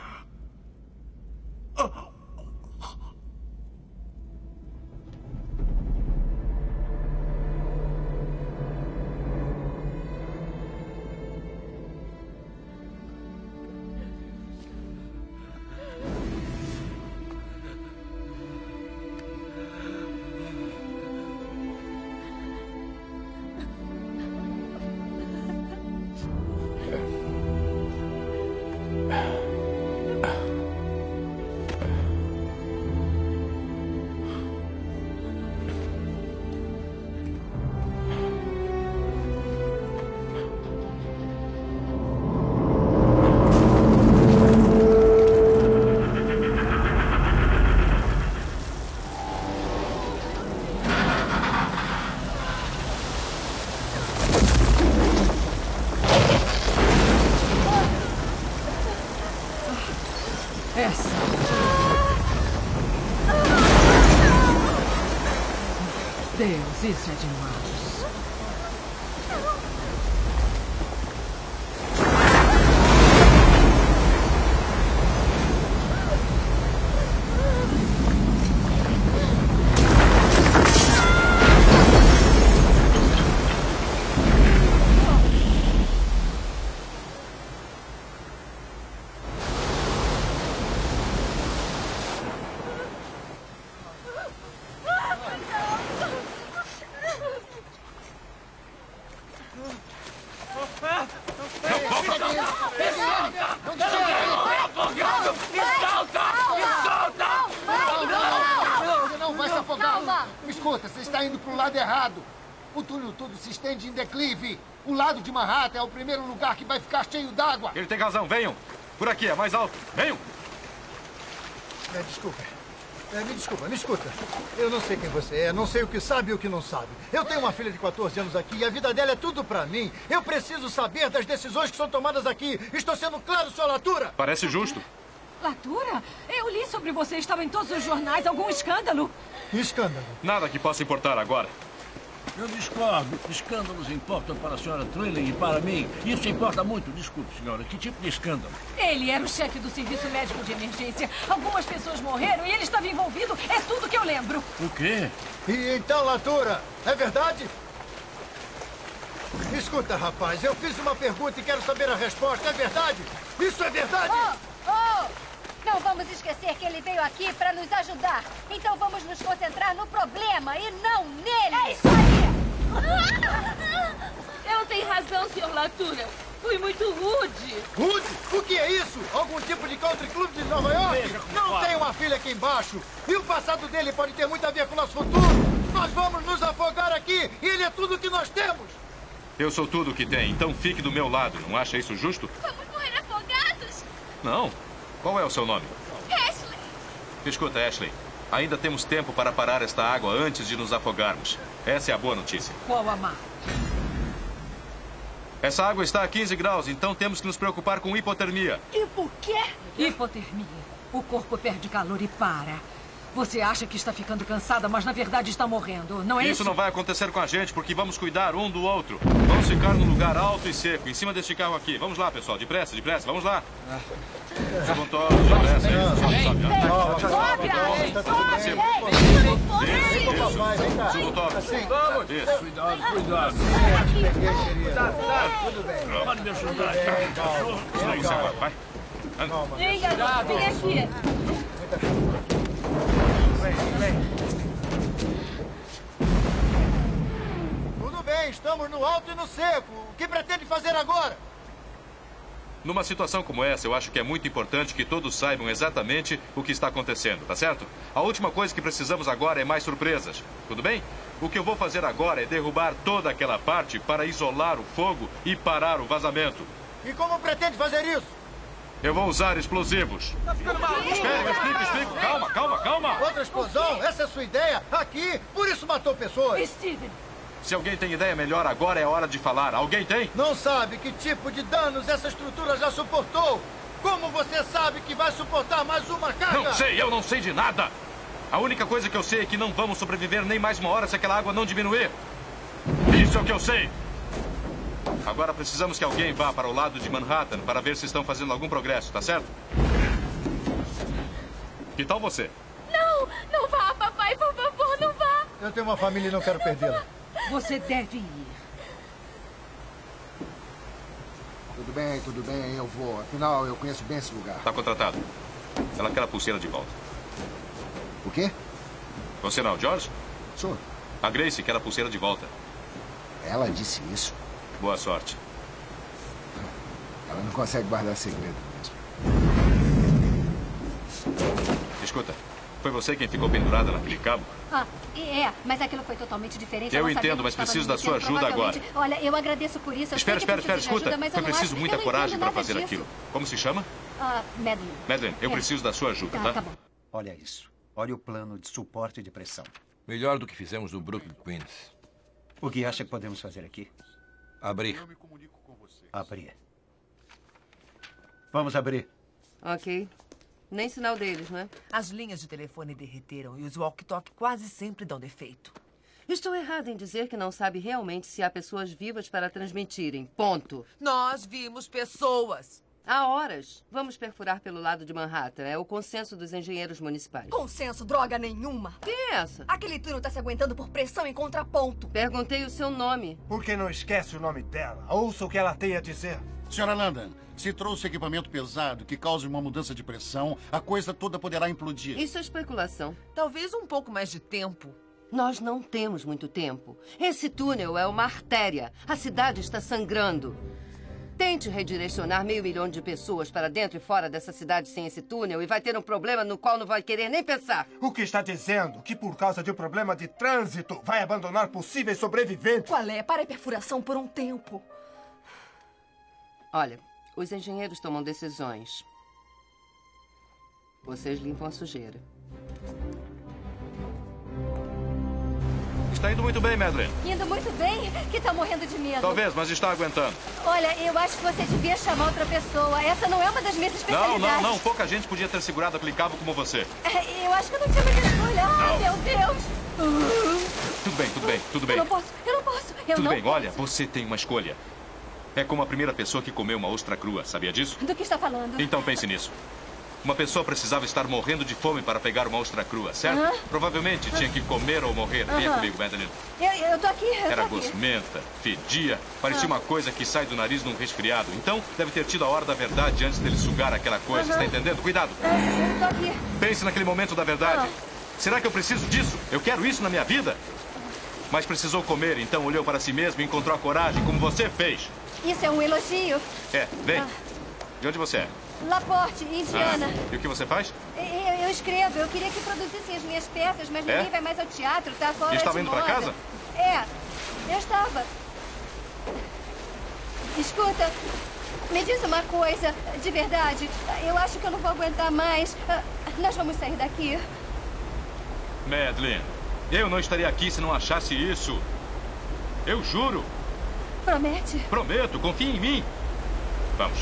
Deus, isso é demais. Se estende em declive. O lado de Manhattan é o primeiro lugar que vai ficar cheio d'água. Ele tem razão, venham. Por aqui, é mais alto. Venham. Desculpa. Me escuta. Eu não sei quem você é, não sei o que sabe e o que não sabe. Eu tenho uma filha de 14 anos aqui e a vida dela é tudo pra mim. Eu preciso saber das decisões que são tomadas aqui. Estou sendo claro, sua Latura? Parece justo. Latura? Eu li sobre você, estava em todos os jornais. Algum escândalo? Escândalo? Nada que possa importar agora. Eu discordo. Escândalos importam para a senhora Trilling e para mim. Isso importa muito. Desculpe, senhora. Que tipo de escândalo? Ele era o chefe do serviço médico de emergência. Algumas pessoas morreram e ele estava envolvido. É tudo que eu lembro. O quê? E então, Latura, é verdade? Escuta, rapaz, eu fiz uma pergunta e quero saber a resposta. É verdade? Isso é verdade? Não vamos esquecer que ele veio aqui para nos ajudar. Então vamos nos concentrar no problema e não nele. É isso aí! Eu tenho razão, Sr. Latura. Fui muito rude. Rude? O que é isso? Algum tipo de country club de Nova York? Não tem uma filha aqui embaixo. E o passado dele pode ter muito a ver com o nosso futuro. Nós vamos nos afogar aqui e ele é tudo que nós temos. Eu sou tudo o que tem, então fique do meu lado. Não acha isso justo? Vamos morrer afogados? Não. Qual é o seu nome? Ashley. Escuta, Ashley. Ainda temos tempo para parar esta água antes de nos afogarmos. Essa é a boa notícia. Qual a má? Essa água está a 15 graus, então temos que nos preocupar com hipotermia. Hipo quê? Hipotermia. O corpo perde calor e para. Você acha que está ficando cansada, mas na verdade está morrendo, não é isso? Isso não vai acontecer com a gente, porque vamos cuidar um do outro. Vamos ficar num lugar alto e seco, em cima deste carro aqui. Vamos lá, pessoal, depressa, vamos lá. Subam todos, depressa. Subam todos. Isso. Cuidado. Tudo bem. Pode me ajudar. Isso agora, vai. Ei, garoto, vem aqui. Tudo bem, estamos no alto e no seco. O que pretende fazer agora? Numa situação como essa, eu acho que é muito importante que todos saibam exatamente o que está acontecendo, tá certo? A última coisa que precisamos agora é mais surpresas, tudo bem? O que eu vou fazer agora é derrubar toda aquela parte para isolar o fogo e parar o vazamento. E como pretende fazer isso? Eu vou usar explosivos. Espere, eu explico. Calma. Outra explosão? Essa é a sua ideia? Aqui? Por isso matou pessoas. Steven. Se alguém tem ideia melhor, agora é hora de falar. Alguém tem? Não sabe que tipo de danos essa estrutura já suportou? Como você sabe que vai suportar mais uma carga? Não sei, eu não sei de nada. A única coisa que eu sei é que não vamos sobreviver nem mais uma hora se aquela água não diminuir. Isso é o que eu sei. Agora precisamos que alguém vá para o lado de Manhattan para ver se estão fazendo algum progresso, tá certo? Que tal você? Não vá, papai, por favor, não vá. Eu tenho uma família e não quero perdê-la. Você deve ir. Tudo bem, eu vou. Afinal, eu conheço bem esse lugar. Tá contratado. Ela quer a pulseira de volta. O quê? Você não, George? Sou. A Grace quer a pulseira de volta. Ela disse isso? Boa sorte. Ela não consegue guardar segredo mesmo. Escuta, foi você quem ficou pendurada naquele cabo? Mas aquilo foi totalmente diferente. Eu entendo, mas preciso da sua ajuda agora. Olha, eu agradeço por isso. Espera, escuta. Foi preciso muita coragem para fazer aquilo. Como se chama? Madeleine. Madeleine, eu preciso da sua ajuda, tá? Tá bom. Olha isso. Olha o plano de suporte de pressão. Melhor do que fizemos no Brooklyn Queens. O que acha que podemos fazer aqui? Abrir. Abrir. Vamos abrir. Ok. Nem sinal deles, não é? As linhas de telefone derreteram e os walkie-talkie quase sempre dão defeito. Estou errado em dizer que não sabe realmente se há pessoas vivas para transmitirem. Ponto. Nós vimos pessoas. Há horas. Vamos perfurar pelo lado de Manhattan. É o consenso dos engenheiros municipais. Consenso, droga nenhuma. Quem é essa? Aquele túnel tá se aguentando por pressão em contraponto. Perguntei o seu nome. Por que não esquece o nome dela? Ouça o que ela tem a dizer. Senhora London, se trouxe equipamento pesado que cause uma mudança de pressão, a coisa toda poderá implodir. Isso é especulação. Talvez um pouco mais de tempo. Nós não temos muito tempo. Esse túnel é uma artéria. A cidade está sangrando. Tente redirecionar 500 mil de pessoas para dentro e fora dessa cidade sem esse túnel e vai ter um problema no qual não vai querer nem pensar. O que está dizendo? Que por causa de um problema de trânsito vai abandonar possíveis sobreviventes? Qual é? Para a perfuração por um tempo. Olha, os engenheiros tomam decisões. Vocês limpam a sujeira. Está indo muito bem, Madeleine. Indo muito bem? Que tá morrendo de medo. Talvez, mas está aguentando. Olha, eu acho que você devia chamar outra pessoa. Essa não é uma das minhas especialidades. Não. Pouca gente podia ter segurado aquele cabo como você. Eu acho que eu não tinha muita escolha. Ai, meu Deus. Tudo bem. Eu não Eu Tudo não bem, olha, você tem uma escolha. É como a primeira pessoa que comeu uma ostra crua, sabia disso? Do que está falando? Então pense nisso. Uma pessoa precisava estar morrendo de fome para pegar uma ostra crua, certo? Aham. Provavelmente tinha que comer ou morrer. Venha Aham. comigo, Madeline. Eu tô aqui, eu Era tô aqui. gosmenta, fedia, parecia Ah. uma coisa que sai do nariz num resfriado. Então, deve ter tido a hora da verdade antes dele sugar aquela coisa, Aham. está entendendo? Cuidado! Eu tô aqui. Pense naquele momento da verdade. Ah. Será que eu preciso disso? Eu quero isso na minha vida? Mas precisou comer, então olhou para si mesmo e encontrou a coragem, como você fez. Isso é um elogio. É, vem. Ah. De onde você é? Laporte, Indiana. E o que você faz? Eu escrevo. Eu queria que produzissem as minhas peças, mas É? ninguém vai mais ao teatro. Tá fora E estava de indo pra moda. casa? É, eu estava. Escuta, me diz uma coisa, de verdade. Eu acho que eu não vou aguentar mais. Nós vamos sair daqui. Madeline, eu não estaria aqui se não achasse isso. Eu juro. Promete? Prometo, confie em mim. Vamos.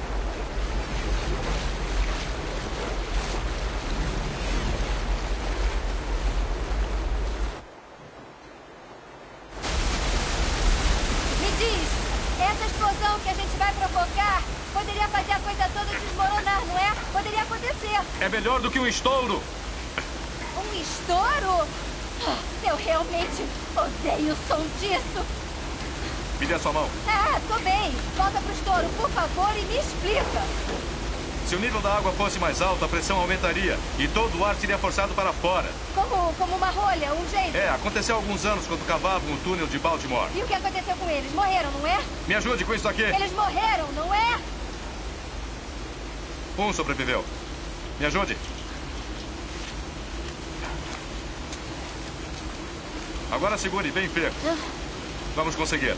Me diz, essa explosão que a gente vai provocar poderia fazer a coisa toda desmoronar, não é? Poderia acontecer. É melhor do que um estouro. Um estouro? Eu realmente odeio o som disso. Me dê a sua mão. Tô bem. Volta pro estouro, por favor, e me explica. Se o nível da água fosse mais alto, a pressão aumentaria e todo o ar seria forçado para fora. Como uma rolha, um jeito. É, aconteceu há alguns anos quando cavavam o túnel de Baltimore. E o que aconteceu com eles? Morreram, não é? Me ajude com isso aqui. Eles morreram, não é? Um sobreviveu. Me ajude. Agora segure bem firme. Vamos conseguir.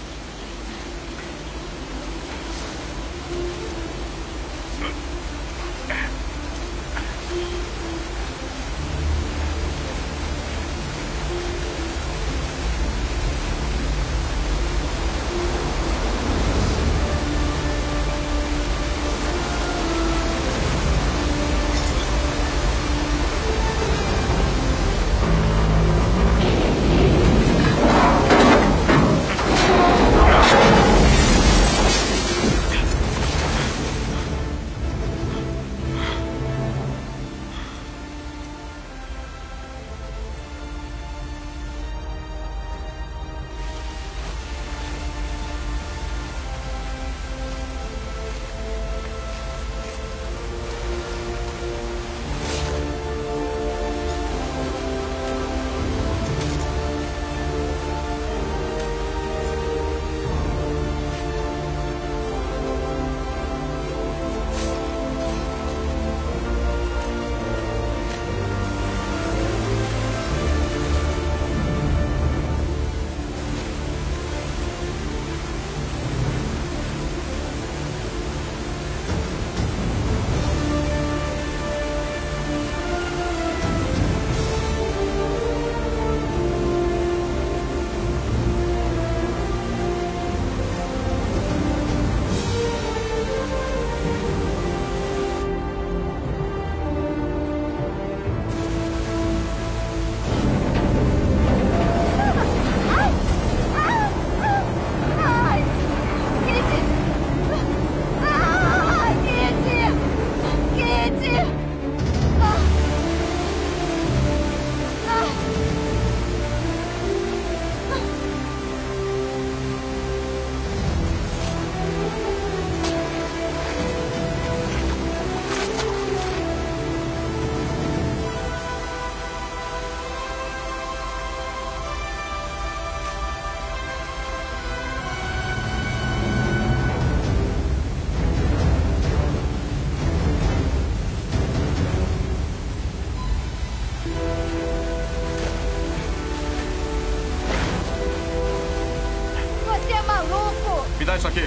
Me dá isso aqui.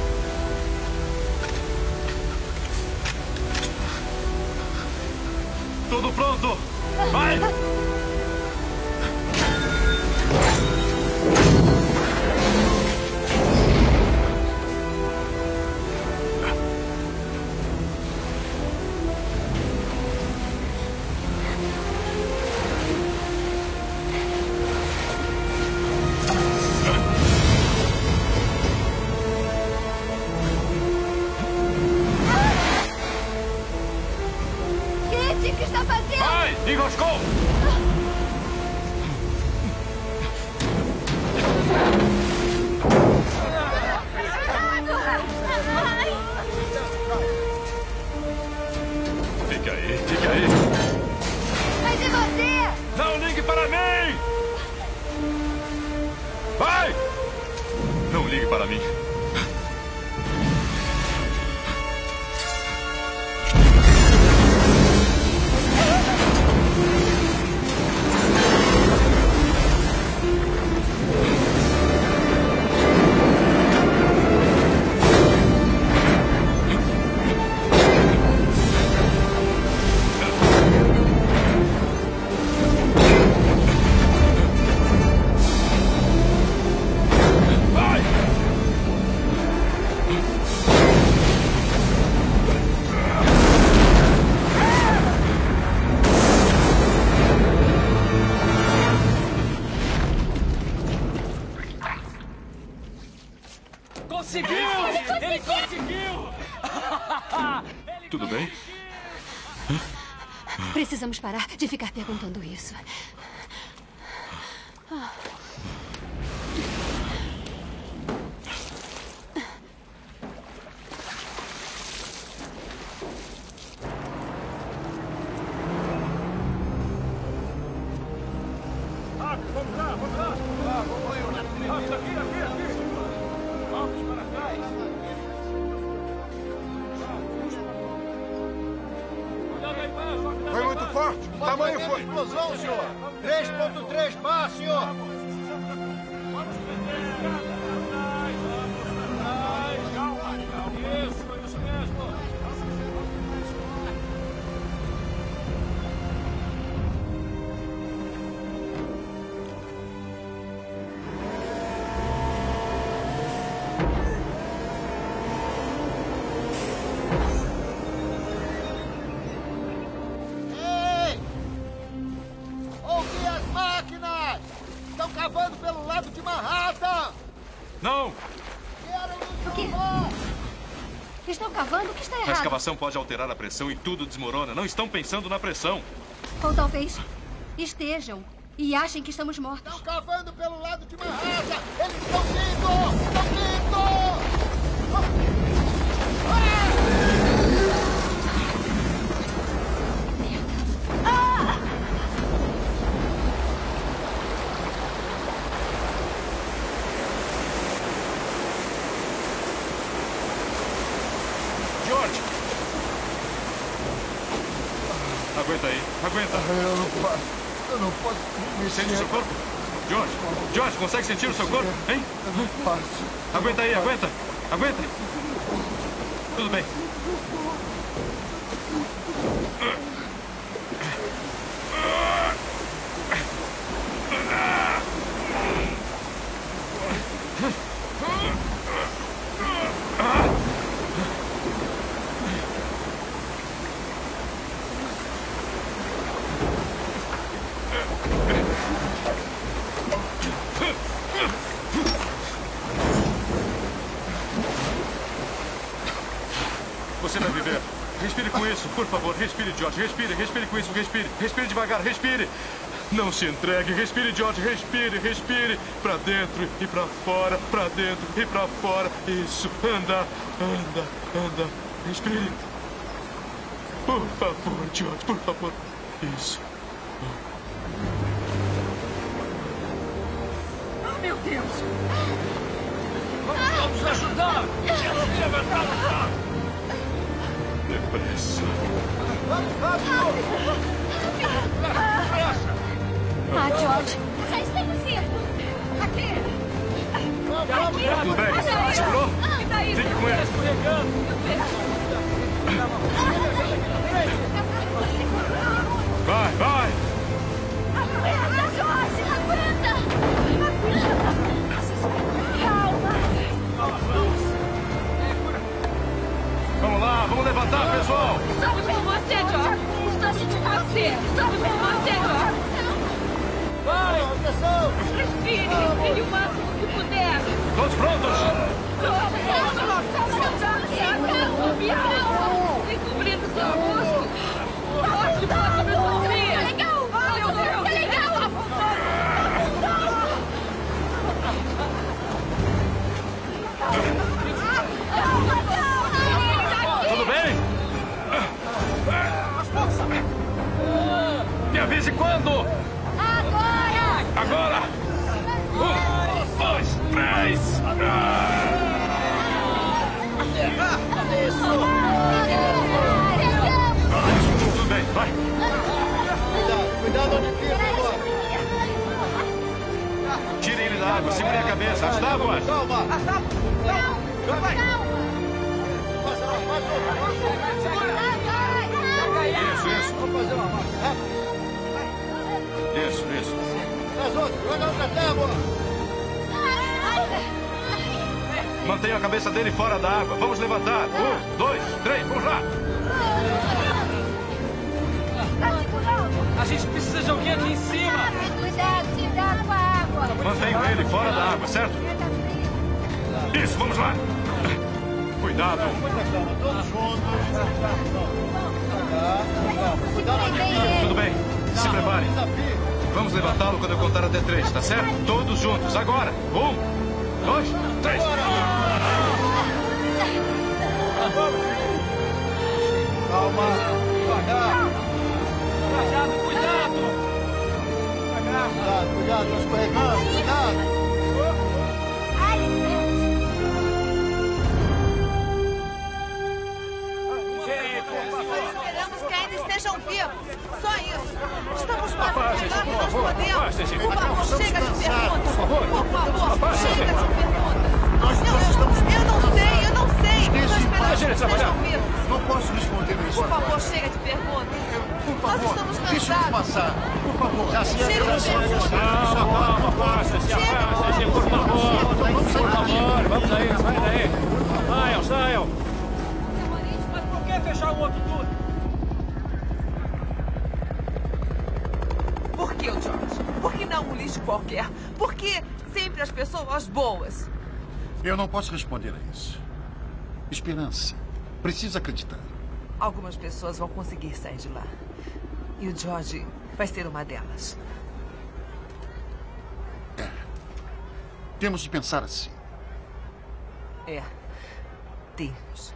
Tudo pronto. Vai! Fique aí. Mas e você? Não ligue para mim! Vai! Não ligue para mim. Conseguiu! Ele conseguiu! Tudo bem? Precisamos parar de ficar perguntando isso. Vamos lá, vamos lá! Rápido, aqui! Vamos para trás! Foi muito forte. O tamanho foi. Explosão, senhor. 3.3 bar, senhor. Calma. Isso mesmo. Ei! Ouvi as máquinas! Estão cavando pelo lado de Manhattan! Não! O quê? Estão cavando? O que está A errado? escavação pode alterar a pressão e tudo desmorona. Não estão pensando na pressão. Ou talvez estejam e achem que estamos mortos. Estão cavando pelo lado de Manhattan! Eles estão vindo! Estão vindo! George! Aguenta aí. Aguenta. Eu não posso mexer. Sente o seu corpo? George, consegue sentir o seu corpo? Hein? Eu não posso. Aguenta aí, aguenta. Aguenta. Tudo bem. Você vai viver. Respire com isso, por favor. Respire, George. Respire com isso. Respire devagar. Respire. Não se entregue. Respire, George. Respire. Pra dentro e pra fora. Pra dentro e pra fora. Isso. Anda. Respire. Por favor, George. Por favor. Isso. Oh, meu Deus! Vamos ajudar! Vamos levantar o carro! Depressa. George. Já estamos indo. Aqui. Tudo bem? Segurou? Fique com ele. Vai. Aguenta, Jorge. Aguenta. Calma. Vamos lá, vamos levantar, pessoal. Estamos com você, Jorge. Estamos com você. Estamos com você, Jorge. Vai! Respire o máximo que puder. Todos prontos? Encobrindo seu rosto. Forte, forte, meu Deus. Legal. Meu Deus. Legal. Tudo bem? As forças! Agora! 1, 2, 3! Tudo bem, vai! Cuidado onde fica agora! Tire ele da água, segure a cabeça, as tábuas! Calma! Vai! Isso. Vamos fazer uma marca. Isso. As outras, joga outra tábua! Mantenha a cabeça dele fora da água. Vamos levantar. 1, 2, 3, vamos lá! A gente precisa de alguém aqui em cima! Cuidado com a água! Mantenha ele fora da água, certo? Isso, vamos lá! Cuidado! Muita calma, todos juntos! Tudo bem, se prepare. Vamos levantá-lo quando eu contar até 3, tá certo? Todos juntos, agora! 1, 2, 3! Calma! Devagar! Cuidado! Cuidado, tô escorregando! Cuidado! Esperamos que ainda estejam vivos. Só isso. Estamos fazendo o melhor que nós podemos. Por favor, chega de perguntas. Por favor, chega de perguntas. Eu não sei. Só esperamos que estejam vivos. Não posso responder isso. Por favor, chega de perguntas. Por favor, Nós estamos cansados. deixa eu passar. Por favor. Já chega de perguntas. Calma, afasta-se, por favor. Vamos aí, sai daí. Saiam. Mas por que fechar o outro tudo? Por que o George? Por que não um lixo qualquer? Por que sempre as pessoas boas? Eu não posso responder a isso. Esperança. Precisa acreditar. Algumas pessoas vão conseguir sair de lá. E o George vai ser uma delas. Temos de pensar assim. Temos.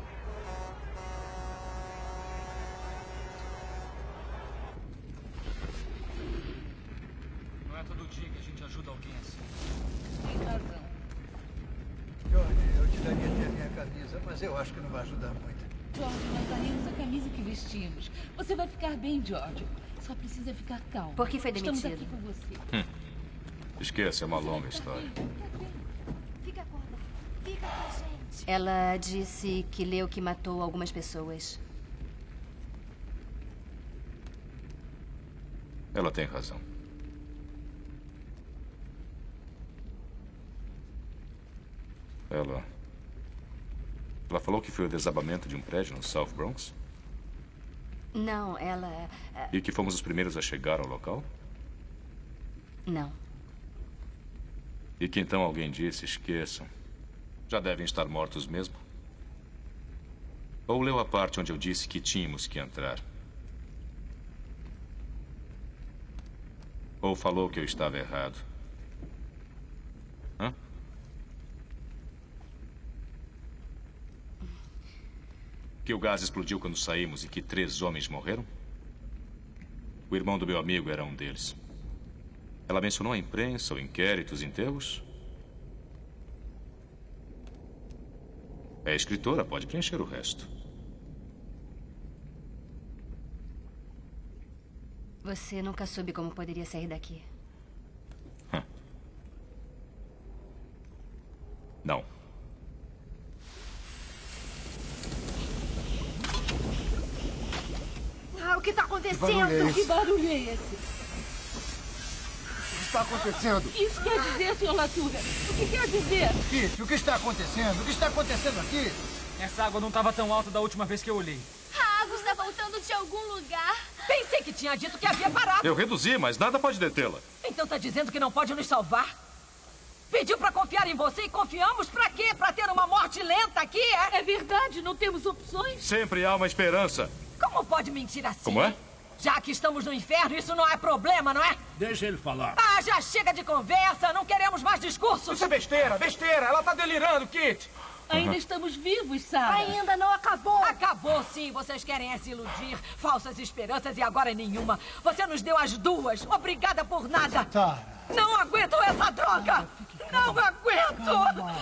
Não é todo dia que a gente ajuda alguém assim. Tem razão. Jorge, eu te daria até a minha camisa, mas eu acho que não vai ajudar muito. George, nós daremos a camisa que vestimos. Você vai ficar bem, George. Só precisa ficar calmo. Por que foi Estamos demitido? aqui com você. Esqueça, é uma longa história. Fica com a gente. Ela disse que leu que matou algumas pessoas. Ela tem razão. Ela falou que foi o desabamento de um prédio no South Bronx? Não, ela... E que fomos os primeiros a chegar ao local? Não. E que então alguém disse, esqueçam. Já devem estar mortos mesmo? Ou leu a parte onde eu disse que tínhamos que entrar? Ou falou que eu estava errado? Hã? Que o gás explodiu quando saímos e que 3 homens morreram? O irmão do meu amigo era um deles. Ela mencionou a imprensa, o inquérito, os enterros? É escritora, pode preencher o resto. Você nunca soube como poderia sair daqui. Não. O que está acontecendo? Que barulho é esse? O que está acontecendo? Isso quer dizer, Sr. Latura? O que quer dizer? Kit, o que está acontecendo? O que está acontecendo aqui? Essa água não estava tão alta da última vez que eu olhei. A água está voltando de algum lugar. Pensei que tinha dito que havia parado. Eu reduzi, mas nada pode detê-la. Então tá dizendo que não pode nos salvar? Pediu pra confiar em você e confiamos pra quê? Pra ter uma morte lenta aqui, é? É verdade, não temos opções. Sempre há uma esperança. Como pode mentir assim? Como é? Já que estamos no inferno, isso não é problema, não é? Deixa ele falar. Ah, já chega de conversa, não queremos mais discursos. Isso é besteira. Ela tá delirando, Kit. Ainda estamos vivos, Sarah. Ainda não acabou. Acabou, sim. Vocês querem se iludir. Falsas esperanças e agora nenhuma. Você nos deu as duas. Obrigada por nada. Sarah. Não aguento essa droga. Não aguento. Calma.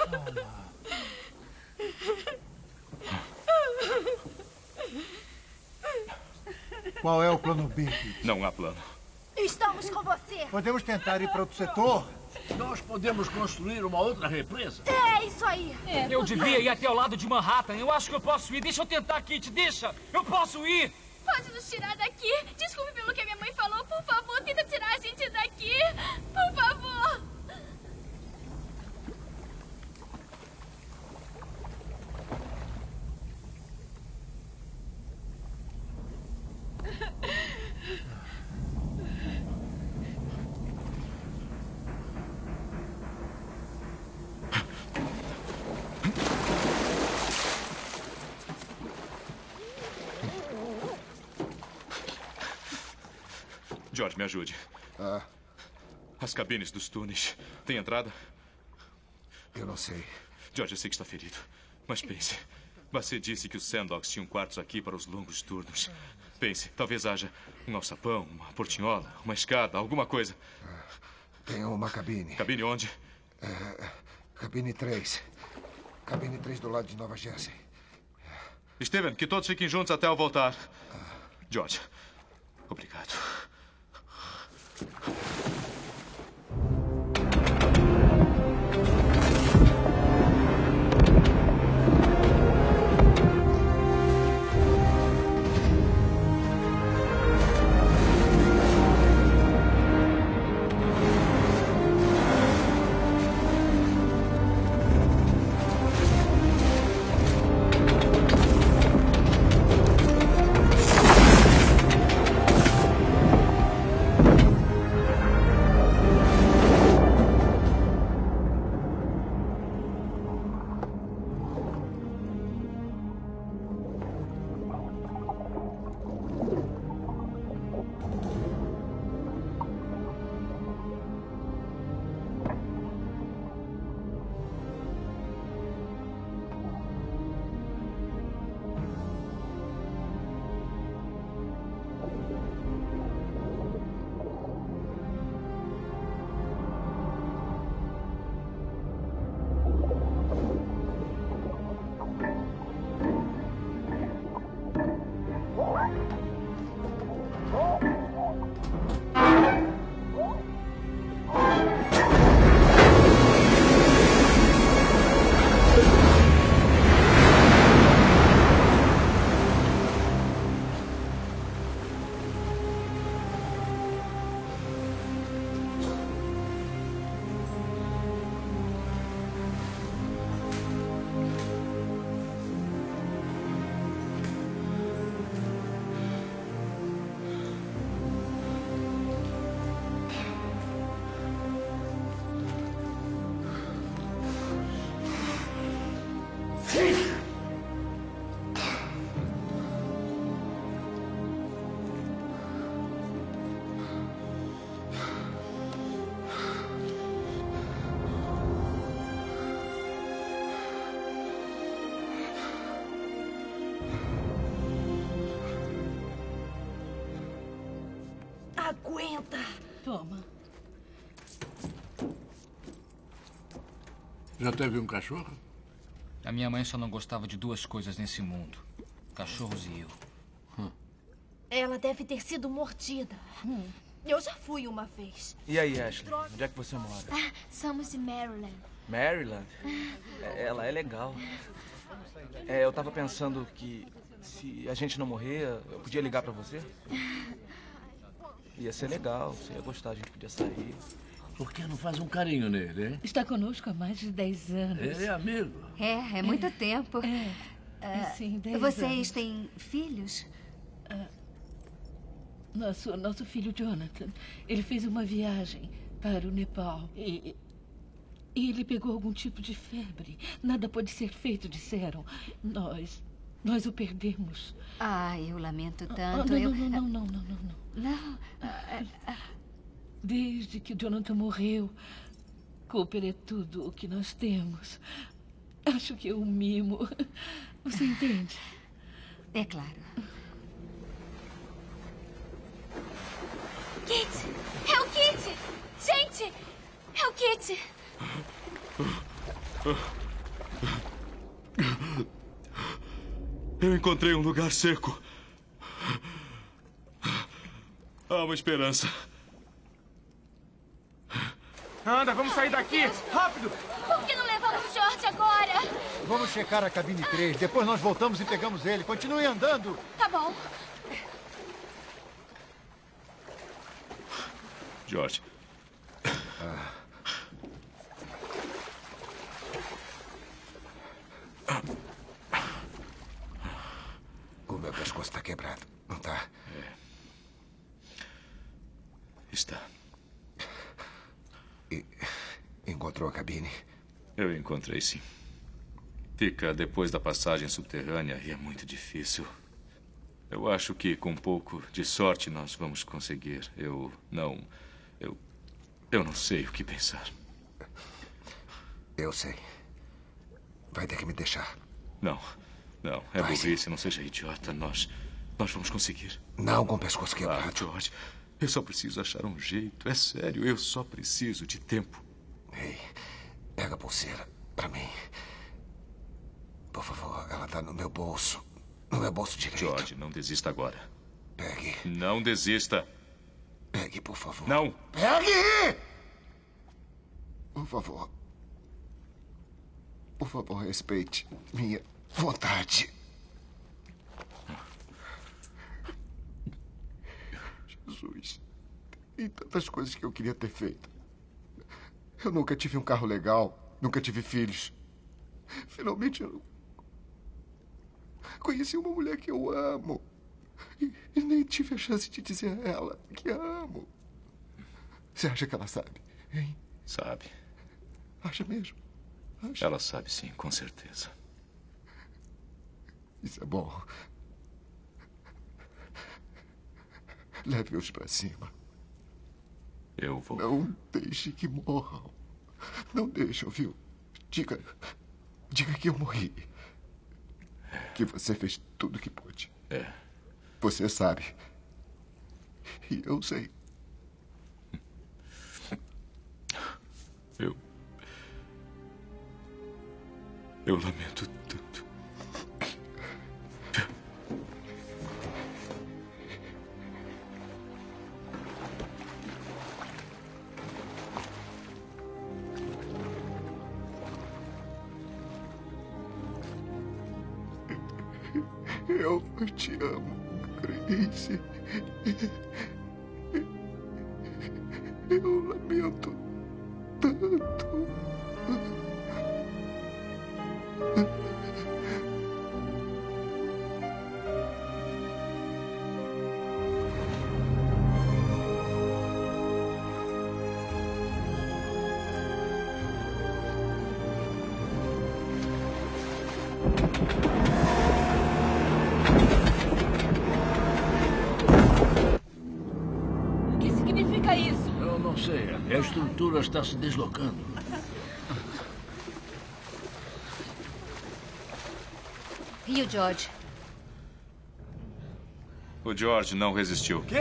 Qual é o plano B? Não há plano. Estamos com você. Podemos tentar ir para outro setor? Nós podemos construir uma outra represa. É isso aí. Eu devia ir até o lado de Manhattan. Eu acho que eu posso ir. Deixa eu tentar, Kit. Deixa. Eu posso ir. Pode nos tirar daqui? Desculpe pelo que a minha mãe falou. Por favor, tenta tirar a gente daqui. Por favor. George, me ajude. As cabines dos túneis têm entrada? Eu não sei. George, eu sei que está ferido. Mas pense. Você disse que os Sandogs tinham quartos aqui para os longos turnos. Pense, talvez haja um alçapão, uma portinhola, uma escada, alguma coisa. Tem uma cabine. Cabine onde? Cabine 3. Cabine 3 do lado de Nova Jersey. Steven, que todos fiquem juntos até eu voltar. George, obrigado. Aguenta. Toma. Já teve um cachorro? A minha mãe só não gostava de duas coisas nesse mundo: cachorros e eu. Ela deve ter sido mordida. Eu já fui uma vez. E aí, Ashley? Onde é que você mora? Somos de Maryland. Maryland? Ela é legal. Eu tava pensando que se a gente não morrer, eu podia ligar pra você. Ia ser legal, você ia gostar, a gente podia sair. Por que não faz um carinho nele, hein? Está conosco há mais de 10 anos. Ele é amigo. É muito tempo. Sim, 10 Vocês anos. têm filhos? Nosso filho Jonathan, ele fez uma viagem para o Nepal e ele pegou algum tipo de febre. Nada pode ser feito, disseram. Nós o perdemos. Eu lamento tanto. Não. Desde que o Jonathan morreu, Cooper é tudo o que nós temos. Acho que é um mimo. Você entende? É claro. Kit! É o Kit! Gente! É o Kit! Eu encontrei um lugar seco. Há uma esperança. Anda, vamos sair daqui! Rápido! Por que não levamos o George agora? Vamos checar a cabine 3. Depois nós voltamos e pegamos ele. Continue andando. Tá bom. George. O meu pescoço está quebrado, não está? Está. E encontrou a cabine? Eu encontrei, sim. Fica depois da passagem subterrânea e é muito difícil. Eu acho que com um pouco de sorte nós vamos conseguir. Eu não sei o que pensar. Eu sei. Vai ter que me deixar. Não. É burrice, não seja idiota. Nós vamos conseguir. Não com o pescoço quebrado. George, eu só preciso achar um jeito. É sério, eu só preciso de tempo. Ei, pega a pulseira pra mim. Por favor, ela tá no meu bolso. No meu bolso direito. George, não desista agora. Pegue. Não desista. Pegue, por favor. Não. Pegue! Por favor. Por favor, respeite minha vontade. Jesus. Tem tantas coisas que eu queria ter feito. Eu nunca tive um carro legal. Nunca tive filhos. Finalmente eu conheci uma mulher que eu amo. E nem tive a chance de dizer a ela que a amo. Você acha que ela sabe, hein? Sabe. Acha mesmo? Acha? Ela sabe, sim, com certeza. Isso é bom. Leve-os pra cima. Eu vou. Não deixe que morram. Não deixe, viu? Diga que eu morri. Que você fez tudo o que pôde. É. Você sabe. E eu sei. Eu lamento tanto. Eu te amo, Grace. Eu lamento tanto. O que significa isso? Eu não sei. A estrutura está se deslocando. E o George? O George não resistiu. Quê?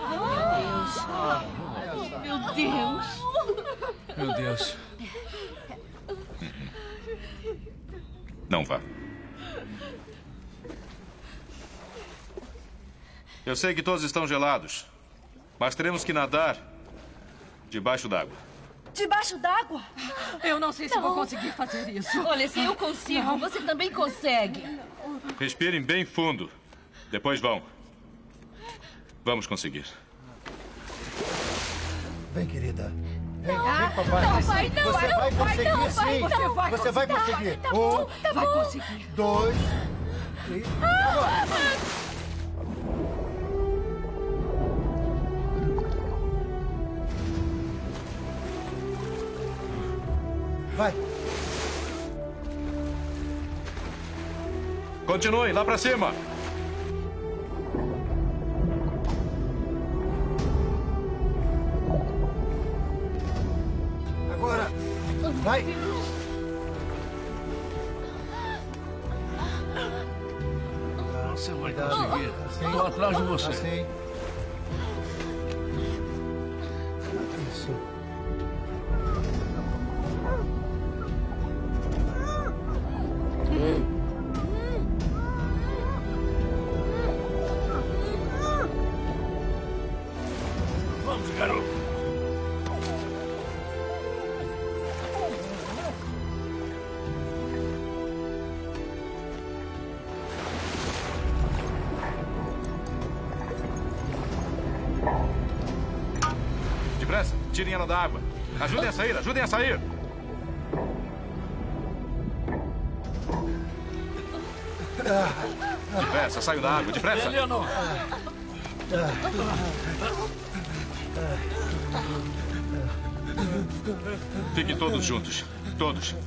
Meu Deus! Meu Deus. Não vá. Eu sei que todos estão gelados, mas teremos que nadar debaixo d'água. Debaixo d'água? Eu não sei se vou conseguir fazer isso. Olha, se eu consigo, você também consegue. Respirem bem fundo. Depois vão. Vamos conseguir. Vem, querida. Vem, Não, vem, papai. não vai, não, Você não vai vai, conseguir, não sim. vai, não vai. Você vai Tá, conseguir. tá bom, tá vai bom. conseguir. 2, 3, agora. Vai. Continue, lá pra cima. Agora. Vai. Você vai conseguir. Estou atrás de você. Assim. Isso. Vamos, garoto. Depressa, tirem ela da água. Ajudem a sair, ajudem a sair. Depressa, saiam da água, depressa. Eleanor. Fiquem todos juntos. Todos.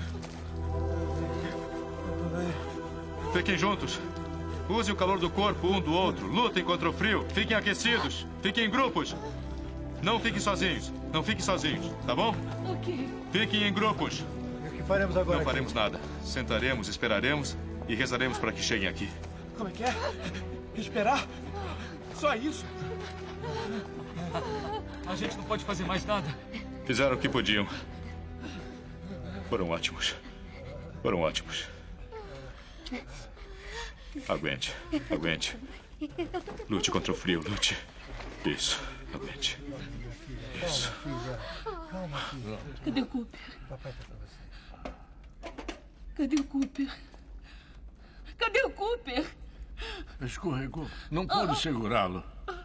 Fiquem juntos. Usem o calor do corpo um do outro. Lutem contra o frio. Fiquem aquecidos. Fiquem em grupos. Não fiquem sozinhos. Não fiquem sozinhos, tá bom? Ok. Fiquem em grupos. E o que faremos agora? Não faremos nada. Sentaremos, esperaremos e rezaremos para que cheguem aqui. Como é que é? Esperar? Só isso? A gente não pode fazer mais nada. Fizeram o que podiam. Foram ótimos. Foram ótimos. Aguente. Aguente. Lute contra o frio, lute. Isso. Aguente. Isso. Calma, filha. Cadê o Cooper? Papai tá com você. Cadê o Cooper? Cadê o Cooper? Escorregou. Não pude segurá-lo.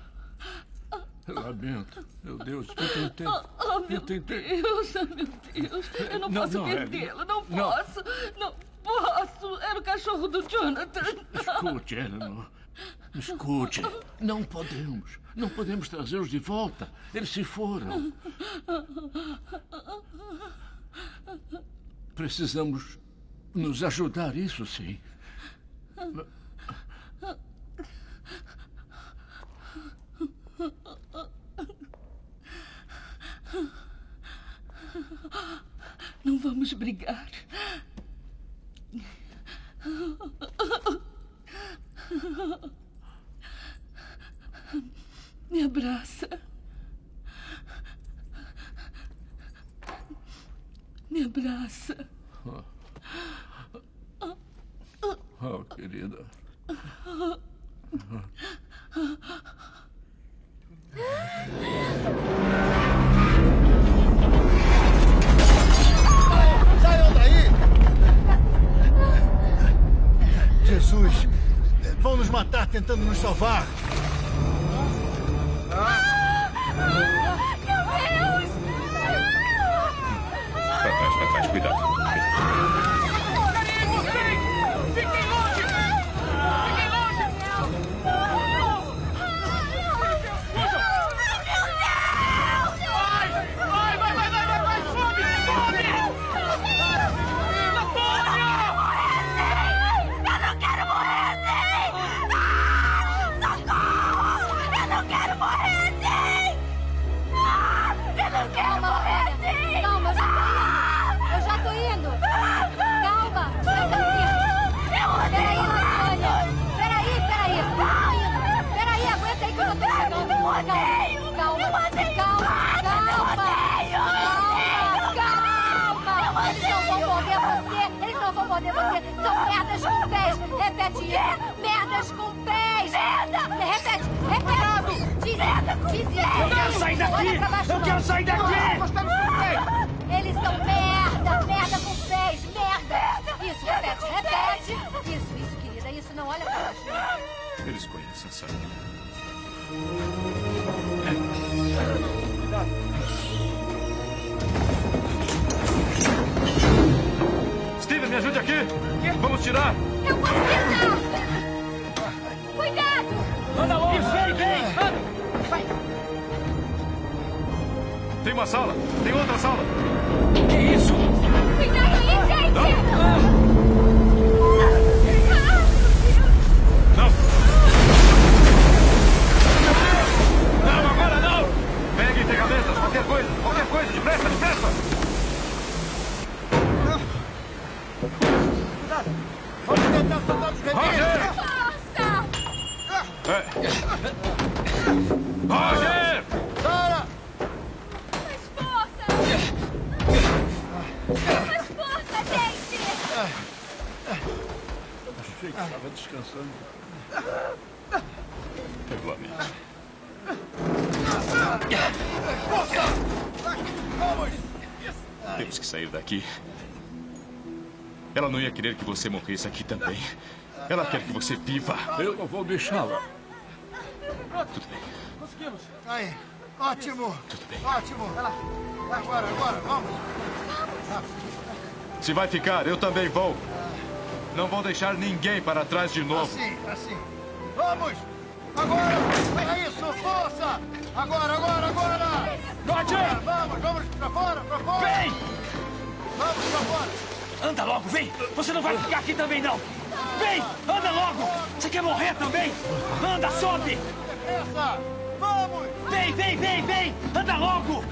Lamento. Meu Deus, eu tentei. Meu Deus, meu Deus. Eu não posso perdê-lo. Não posso. Não posso. Era o cachorro do Jonathan. Escute, Eleanor. Escute. Não podemos. Não podemos trazê-los de volta. Eles se foram. Precisamos nos ajudar, isso sim. Não vamos brigar. Me abraça. Me abraça. Oh, querida. Saiam daí! Jesus! Vão nos matar tentando nos salvar! Meu Deus! Pra trás, cuidado. Fiquem longe! Fiquem longe! Vai! Sobe! Eu não quero morrer assim! Socorro! Eu não quero morrer assim! Eu não quero morrer assim! Calma, eu já tô indo! Calma! Eu tô indo! Peraí, Antônia! Peraí! Peraí, aguenta aí que eu já tô chegando! Calma! Eles não vão morder você! São merdas com pés! Repete isso! Merdas com pés! Merda! Repete! Diz isso! Eu quero sair daqui! Eu quero sair daqui! Eles são merda! Merda com pés! Merda! Isso, repete! Isso, querida, isso. Não olha pra baixo. Eles conhecem essa. Steven, me ajude aqui! Vamos tirar! Eu posso tentar! Cuidado! Anda longe! Vem! Anda! Vai! Tem uma sala! Tem outra sala! Que isso? Cuidado aí, gente! Não! Não, agora não! Peguem ferramentas, qualquer coisa, depressa! Cuidado! Vamos tentar soltar os reis! Roger! Força! Roger! Sara! Mais força! Mais força, gente! Achei que estava descansando. Regulamento. Força! Vamos! Temos que sair daqui. Ela não ia querer que você morresse aqui também. Ela quer que você viva. Eu não vou deixá-la. Tudo bem. Conseguimos. Aí, ótimo. Tudo bem. Ótimo. Agora, vamos. Se vai ficar, eu também vou. Não vou deixar ninguém para trás de novo. Assim. Vamos! Agora! É isso, força! Agora! Roger! Vamos pra fora! Vem! Vamos pra fora! Anda logo, vem! Você não vai ficar aqui também, não! Vem! Anda logo! Você quer morrer também? Anda, sobe! Essa! Vamos! Vem! Anda logo!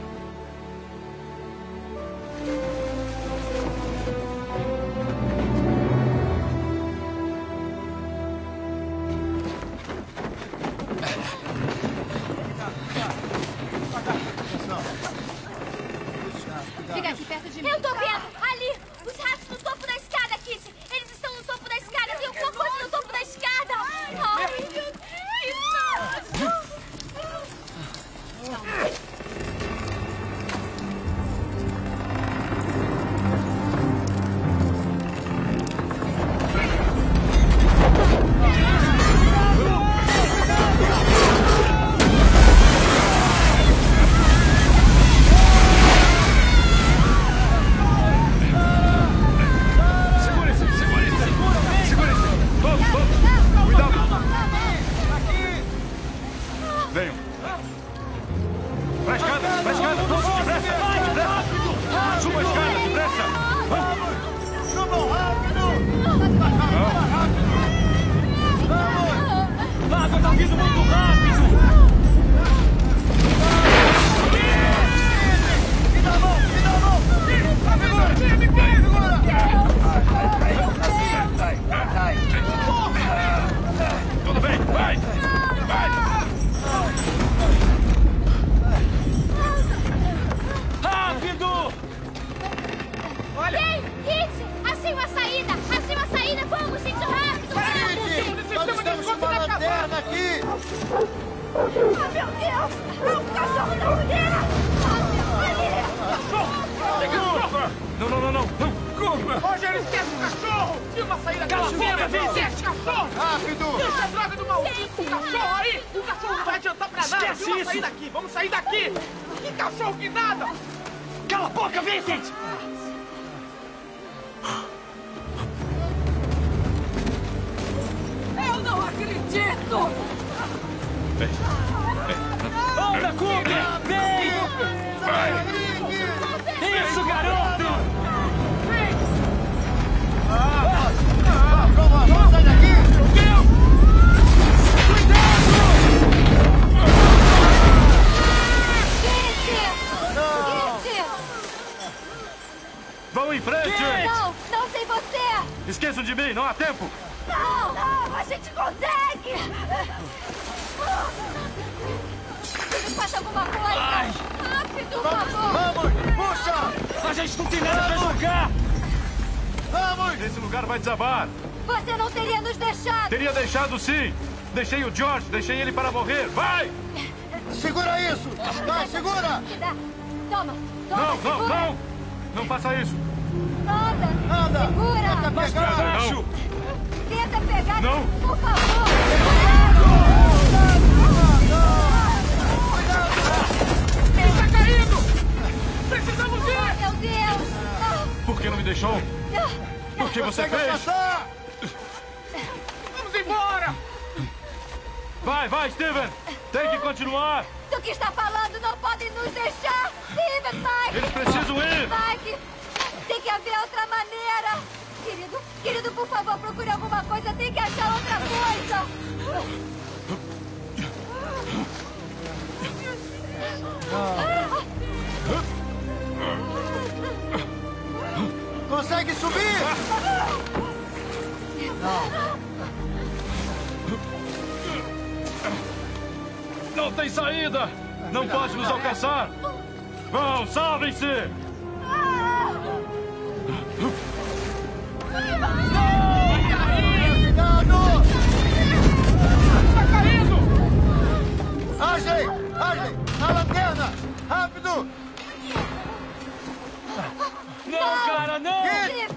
Fica aqui perto de mim. Eu tô vendo! Ali! Os ratos no topo da escada, Kitty! Eles estão no topo da escada! Tem alguma coisa no topo da escada! Ai, meu Deus! Venham. Pra escada! Todos depressa! Suba a escada, depressa! Subam rápido! A água tá vindo muito rápido! Me dá a mão! Tudo bem, vai! Rápido! Olha! Ei, Kitty! Achei uma saída! Vamos, gente, rápido! Nós estamos com uma lanterna aqui! Ah, meu Deus! É um cachorro da mulher! Não! Roger, esquece o cachorro! Tinha uma saída! Cala a boca, Esquece cachorro! Rápido! Deixa a droga do maldito cachorro aí! O cachorro não vai adiantar pra nada! Esquece Vamos isso. sair daqui! Vamos sair daqui! Que cachorro que nada! Cala a boca, Vincent! Eu não acredito! Anda, Cooper! Vem! Isso, garoto! Vamos, sai daqui! Vão em frente! Não sem você! Esqueçam de mim, não há tempo! Não, a gente consegue! Filho, faça alguma coisa! Rápido, por favor! Vamos! Puxa! A gente não tem nada pra jogar! Vamos! Esse lugar vai desabar! Você não teria nos deixado! Teria deixado sim! Deixei o George, deixei ele para morrer! Vai! Segura isso! Vai, segura! Me dá. Toma! Não! Segura. Não faça isso! Anda! Segura! Tenta pegar! Não! Tenta pegar! Não. Por favor! Ele tá caindo! Precisamos ir! Oh, meu Deus! Por que não me deixou? Por que você fez? Passar. Vamos embora! Vai, Steven! Tem que continuar! Do que está falando? Não podem nos deixar! Steven, Mike! Eles precisam ir! Mike! Tem que haver outra maneira! Querido, por favor, procure alguma coisa. Tem que achar outra coisa! Consegue subir? Não. Não tem saída! Não pode nos alcançar! Vão, salvem-se! Cuidado! Tá caindo! Ashley! Ashley! A lanterna! Rápido! Não, cara, não! Steve!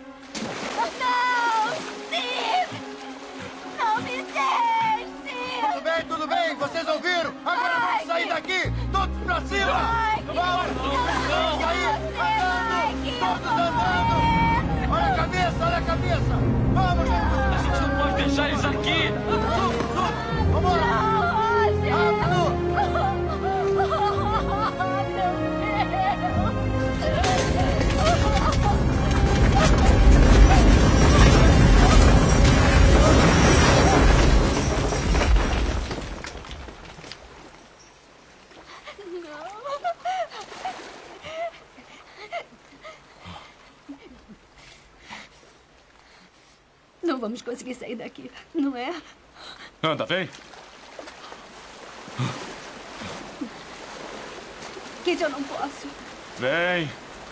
Não! Steve! Não me deixe! Tudo bem, vocês ouviram? Agora vamos sair daqui! Todos pra cima! Vamos sair! Andando! Todos andando! Olha a cabeça, olha a cabeça! Vamos! A gente não pode deixar eles aqui! Vamos lá! Rápido! Não vamos conseguir sair daqui, não é? Anda, vem. Kit, eu não posso. Vem.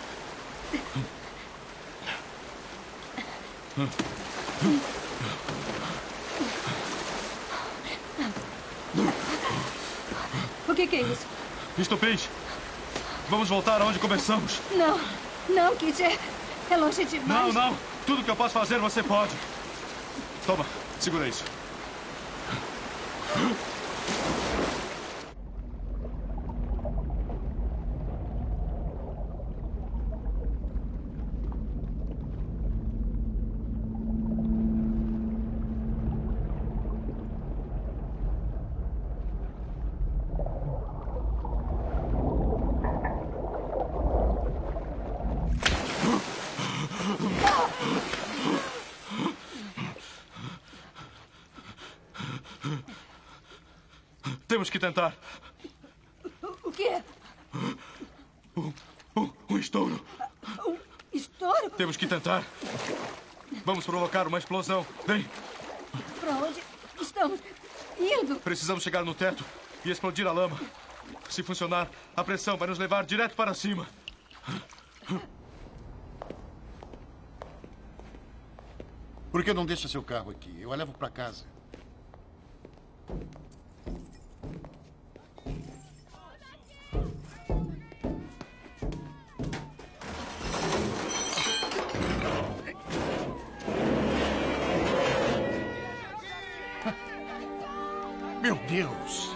O que é isso? Estupid. Vamos voltar aonde começamos. Não, não, Kit, é longe demais. Não. Tudo que eu posso fazer, você pode. Toma, segura isso. Temos que tentar. O quê? Um estouro. Um estouro? Temos que tentar. Vamos provocar uma explosão. Vem. Para onde estamos indo? Precisamos chegar no teto e explodir a lama. Se funcionar, a pressão vai nos levar direto para cima. Por que não deixa seu carro aqui? Eu a levo para casa. Meu Deus!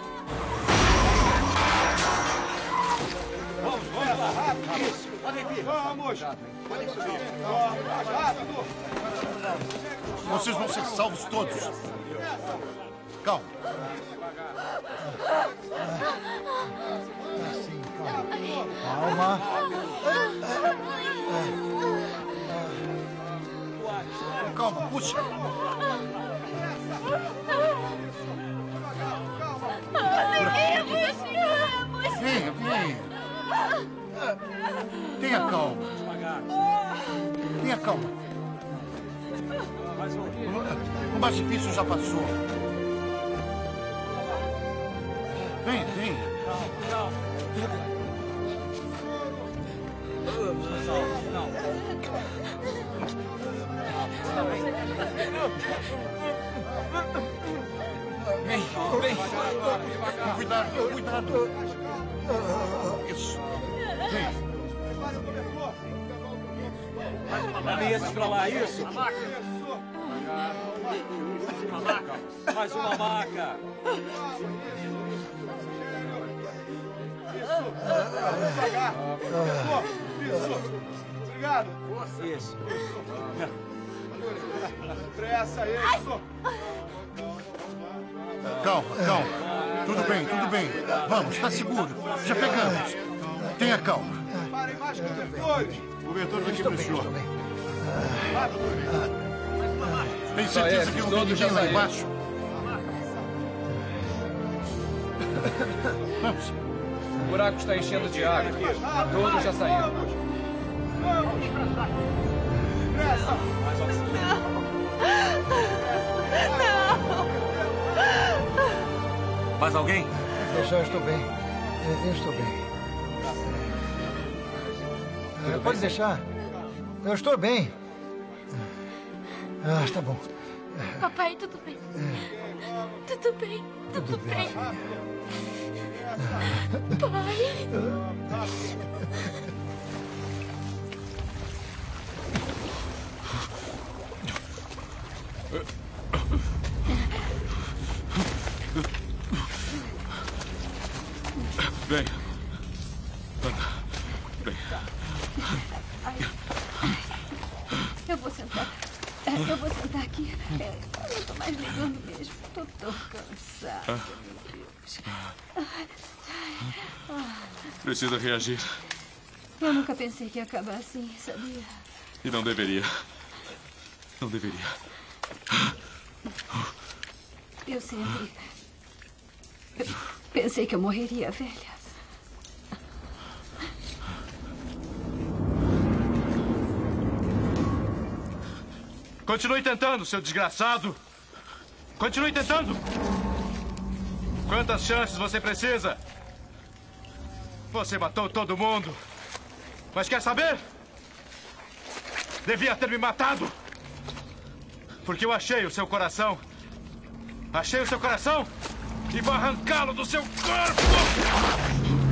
Vamos lá, rápido! Isso! Podem vir! Vamos! Podem subir! Vamos, rápido! Vocês vão ser salvos todos! Calma! Calma! Calma, puxa! Venha, venha! Tenha calma! Tenha calma! O mais difícil já passou. Venha, venha! Vem! Cuidado, cuidado! Isso! Vem! Levem esses pra lá, isso! Mais uma maca! Devagar! Isso! Obrigado! Isso! Pressa, isso! Calma, calma. Tudo bem. Vamos, está seguro. Já pegamos. Tenha calma. Parem mais cobertores! Cobertor daqui fechou. Rápido! Tem certeza que não tem ninguém lá embaixo? Vamos. O buraco está enchendo de água. Todos já saíram. Vamos! Pressa! Não! Mais alguém? deixar, eu estou bem. Eu estou bem. Pode deixar. Eu estou bem. Está bom. Papai, tudo bem? Tudo bem? Tudo bem? Pai? Vem. Anda. Vem. Eu vou sentar. Eu vou sentar aqui. Eu não estou mais ligando mesmo. Estou tão cansada, meu Deus. Precisa reagir. Eu nunca pensei que ia acabar assim, sabia? E não deveria. Não deveria. Eu sempre... pensei que eu morreria velha. Continue tentando, seu desgraçado. Continue tentando. Quantas chances você precisa? Você matou todo mundo. Mas quer saber? Devia ter me matado. Porque eu achei o seu coração. Achei o seu coração e vou arrancá-lo do seu corpo.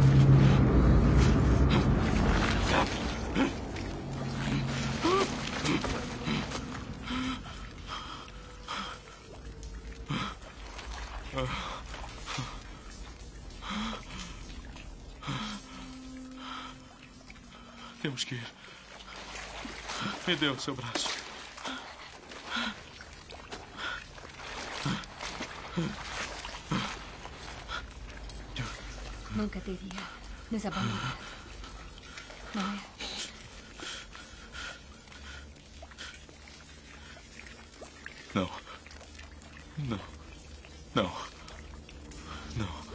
Temos que ir. Me dê o seu braço. Nunca teria nos abandonado. Não é? Não. Não. Não. Não.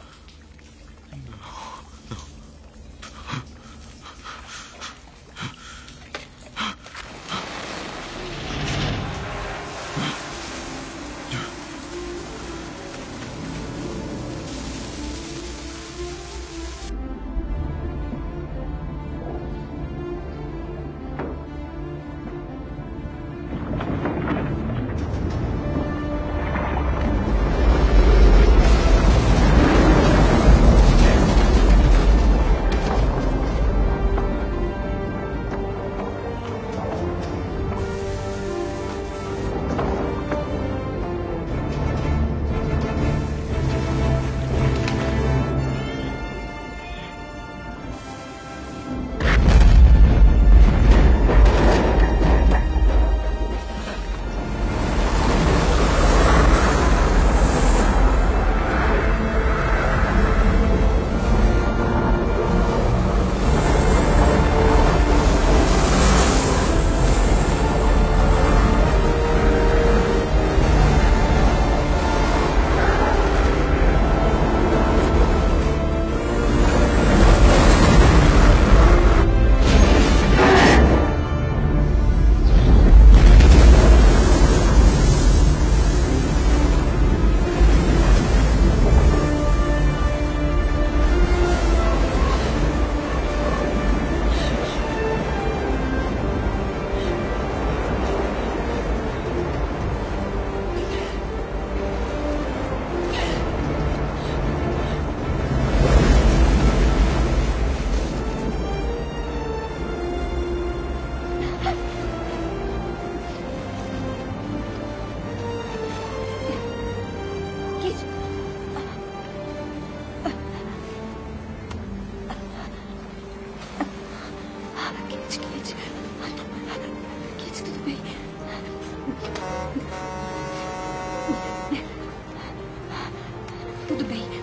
Tudo bem,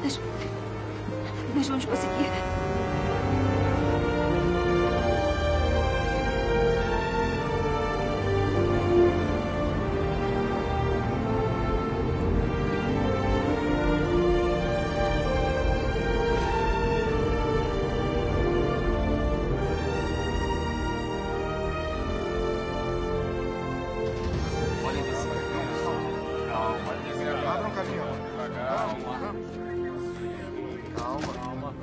nós vamos conseguir. Abra um caminho. Calma.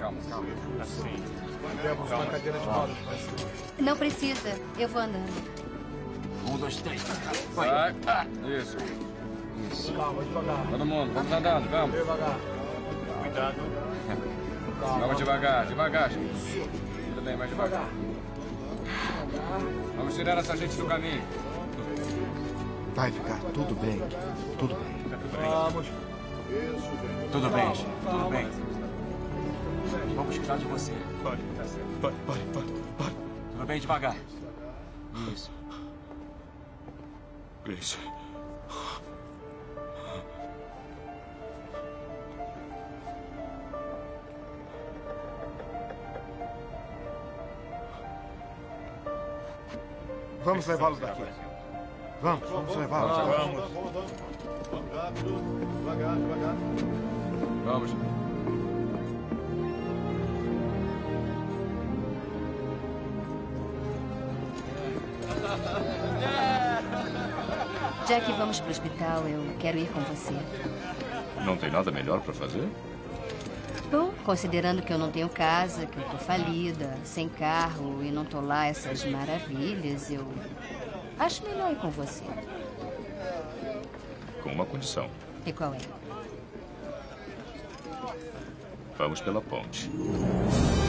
calma. Assim. Temos uma cadeira de rodas. Não precisa. Eu vou andando. 1, 2, 3. Vai. Isso. Calma, devagar. Todo mundo, vamos andando, vamos. Devagar. Cuidado. Vamos devagar, devagar, gente. Tudo bem, mais devagar. Vamos tirar essa gente do caminho. Vai ficar tudo bem. Tudo bem. Vamos. Tudo bem, gente. Tudo bem. Vamos cuidar de você. Pode, tá certo. Pode. Tudo bem, devagar. Isso. Grace. Vamos levá-lo daqui. Vamos levá-lo. Vamos. Devagar. Vamos. Já que vamos pro hospital, eu quero ir com você. Não tem nada melhor para fazer? Bom, considerando que eu não tenho casa, que eu tô falida, sem carro e não tô lá essas maravilhas, eu acho melhor ir com você. Com uma condição. E qual é? Vamos pela ponte.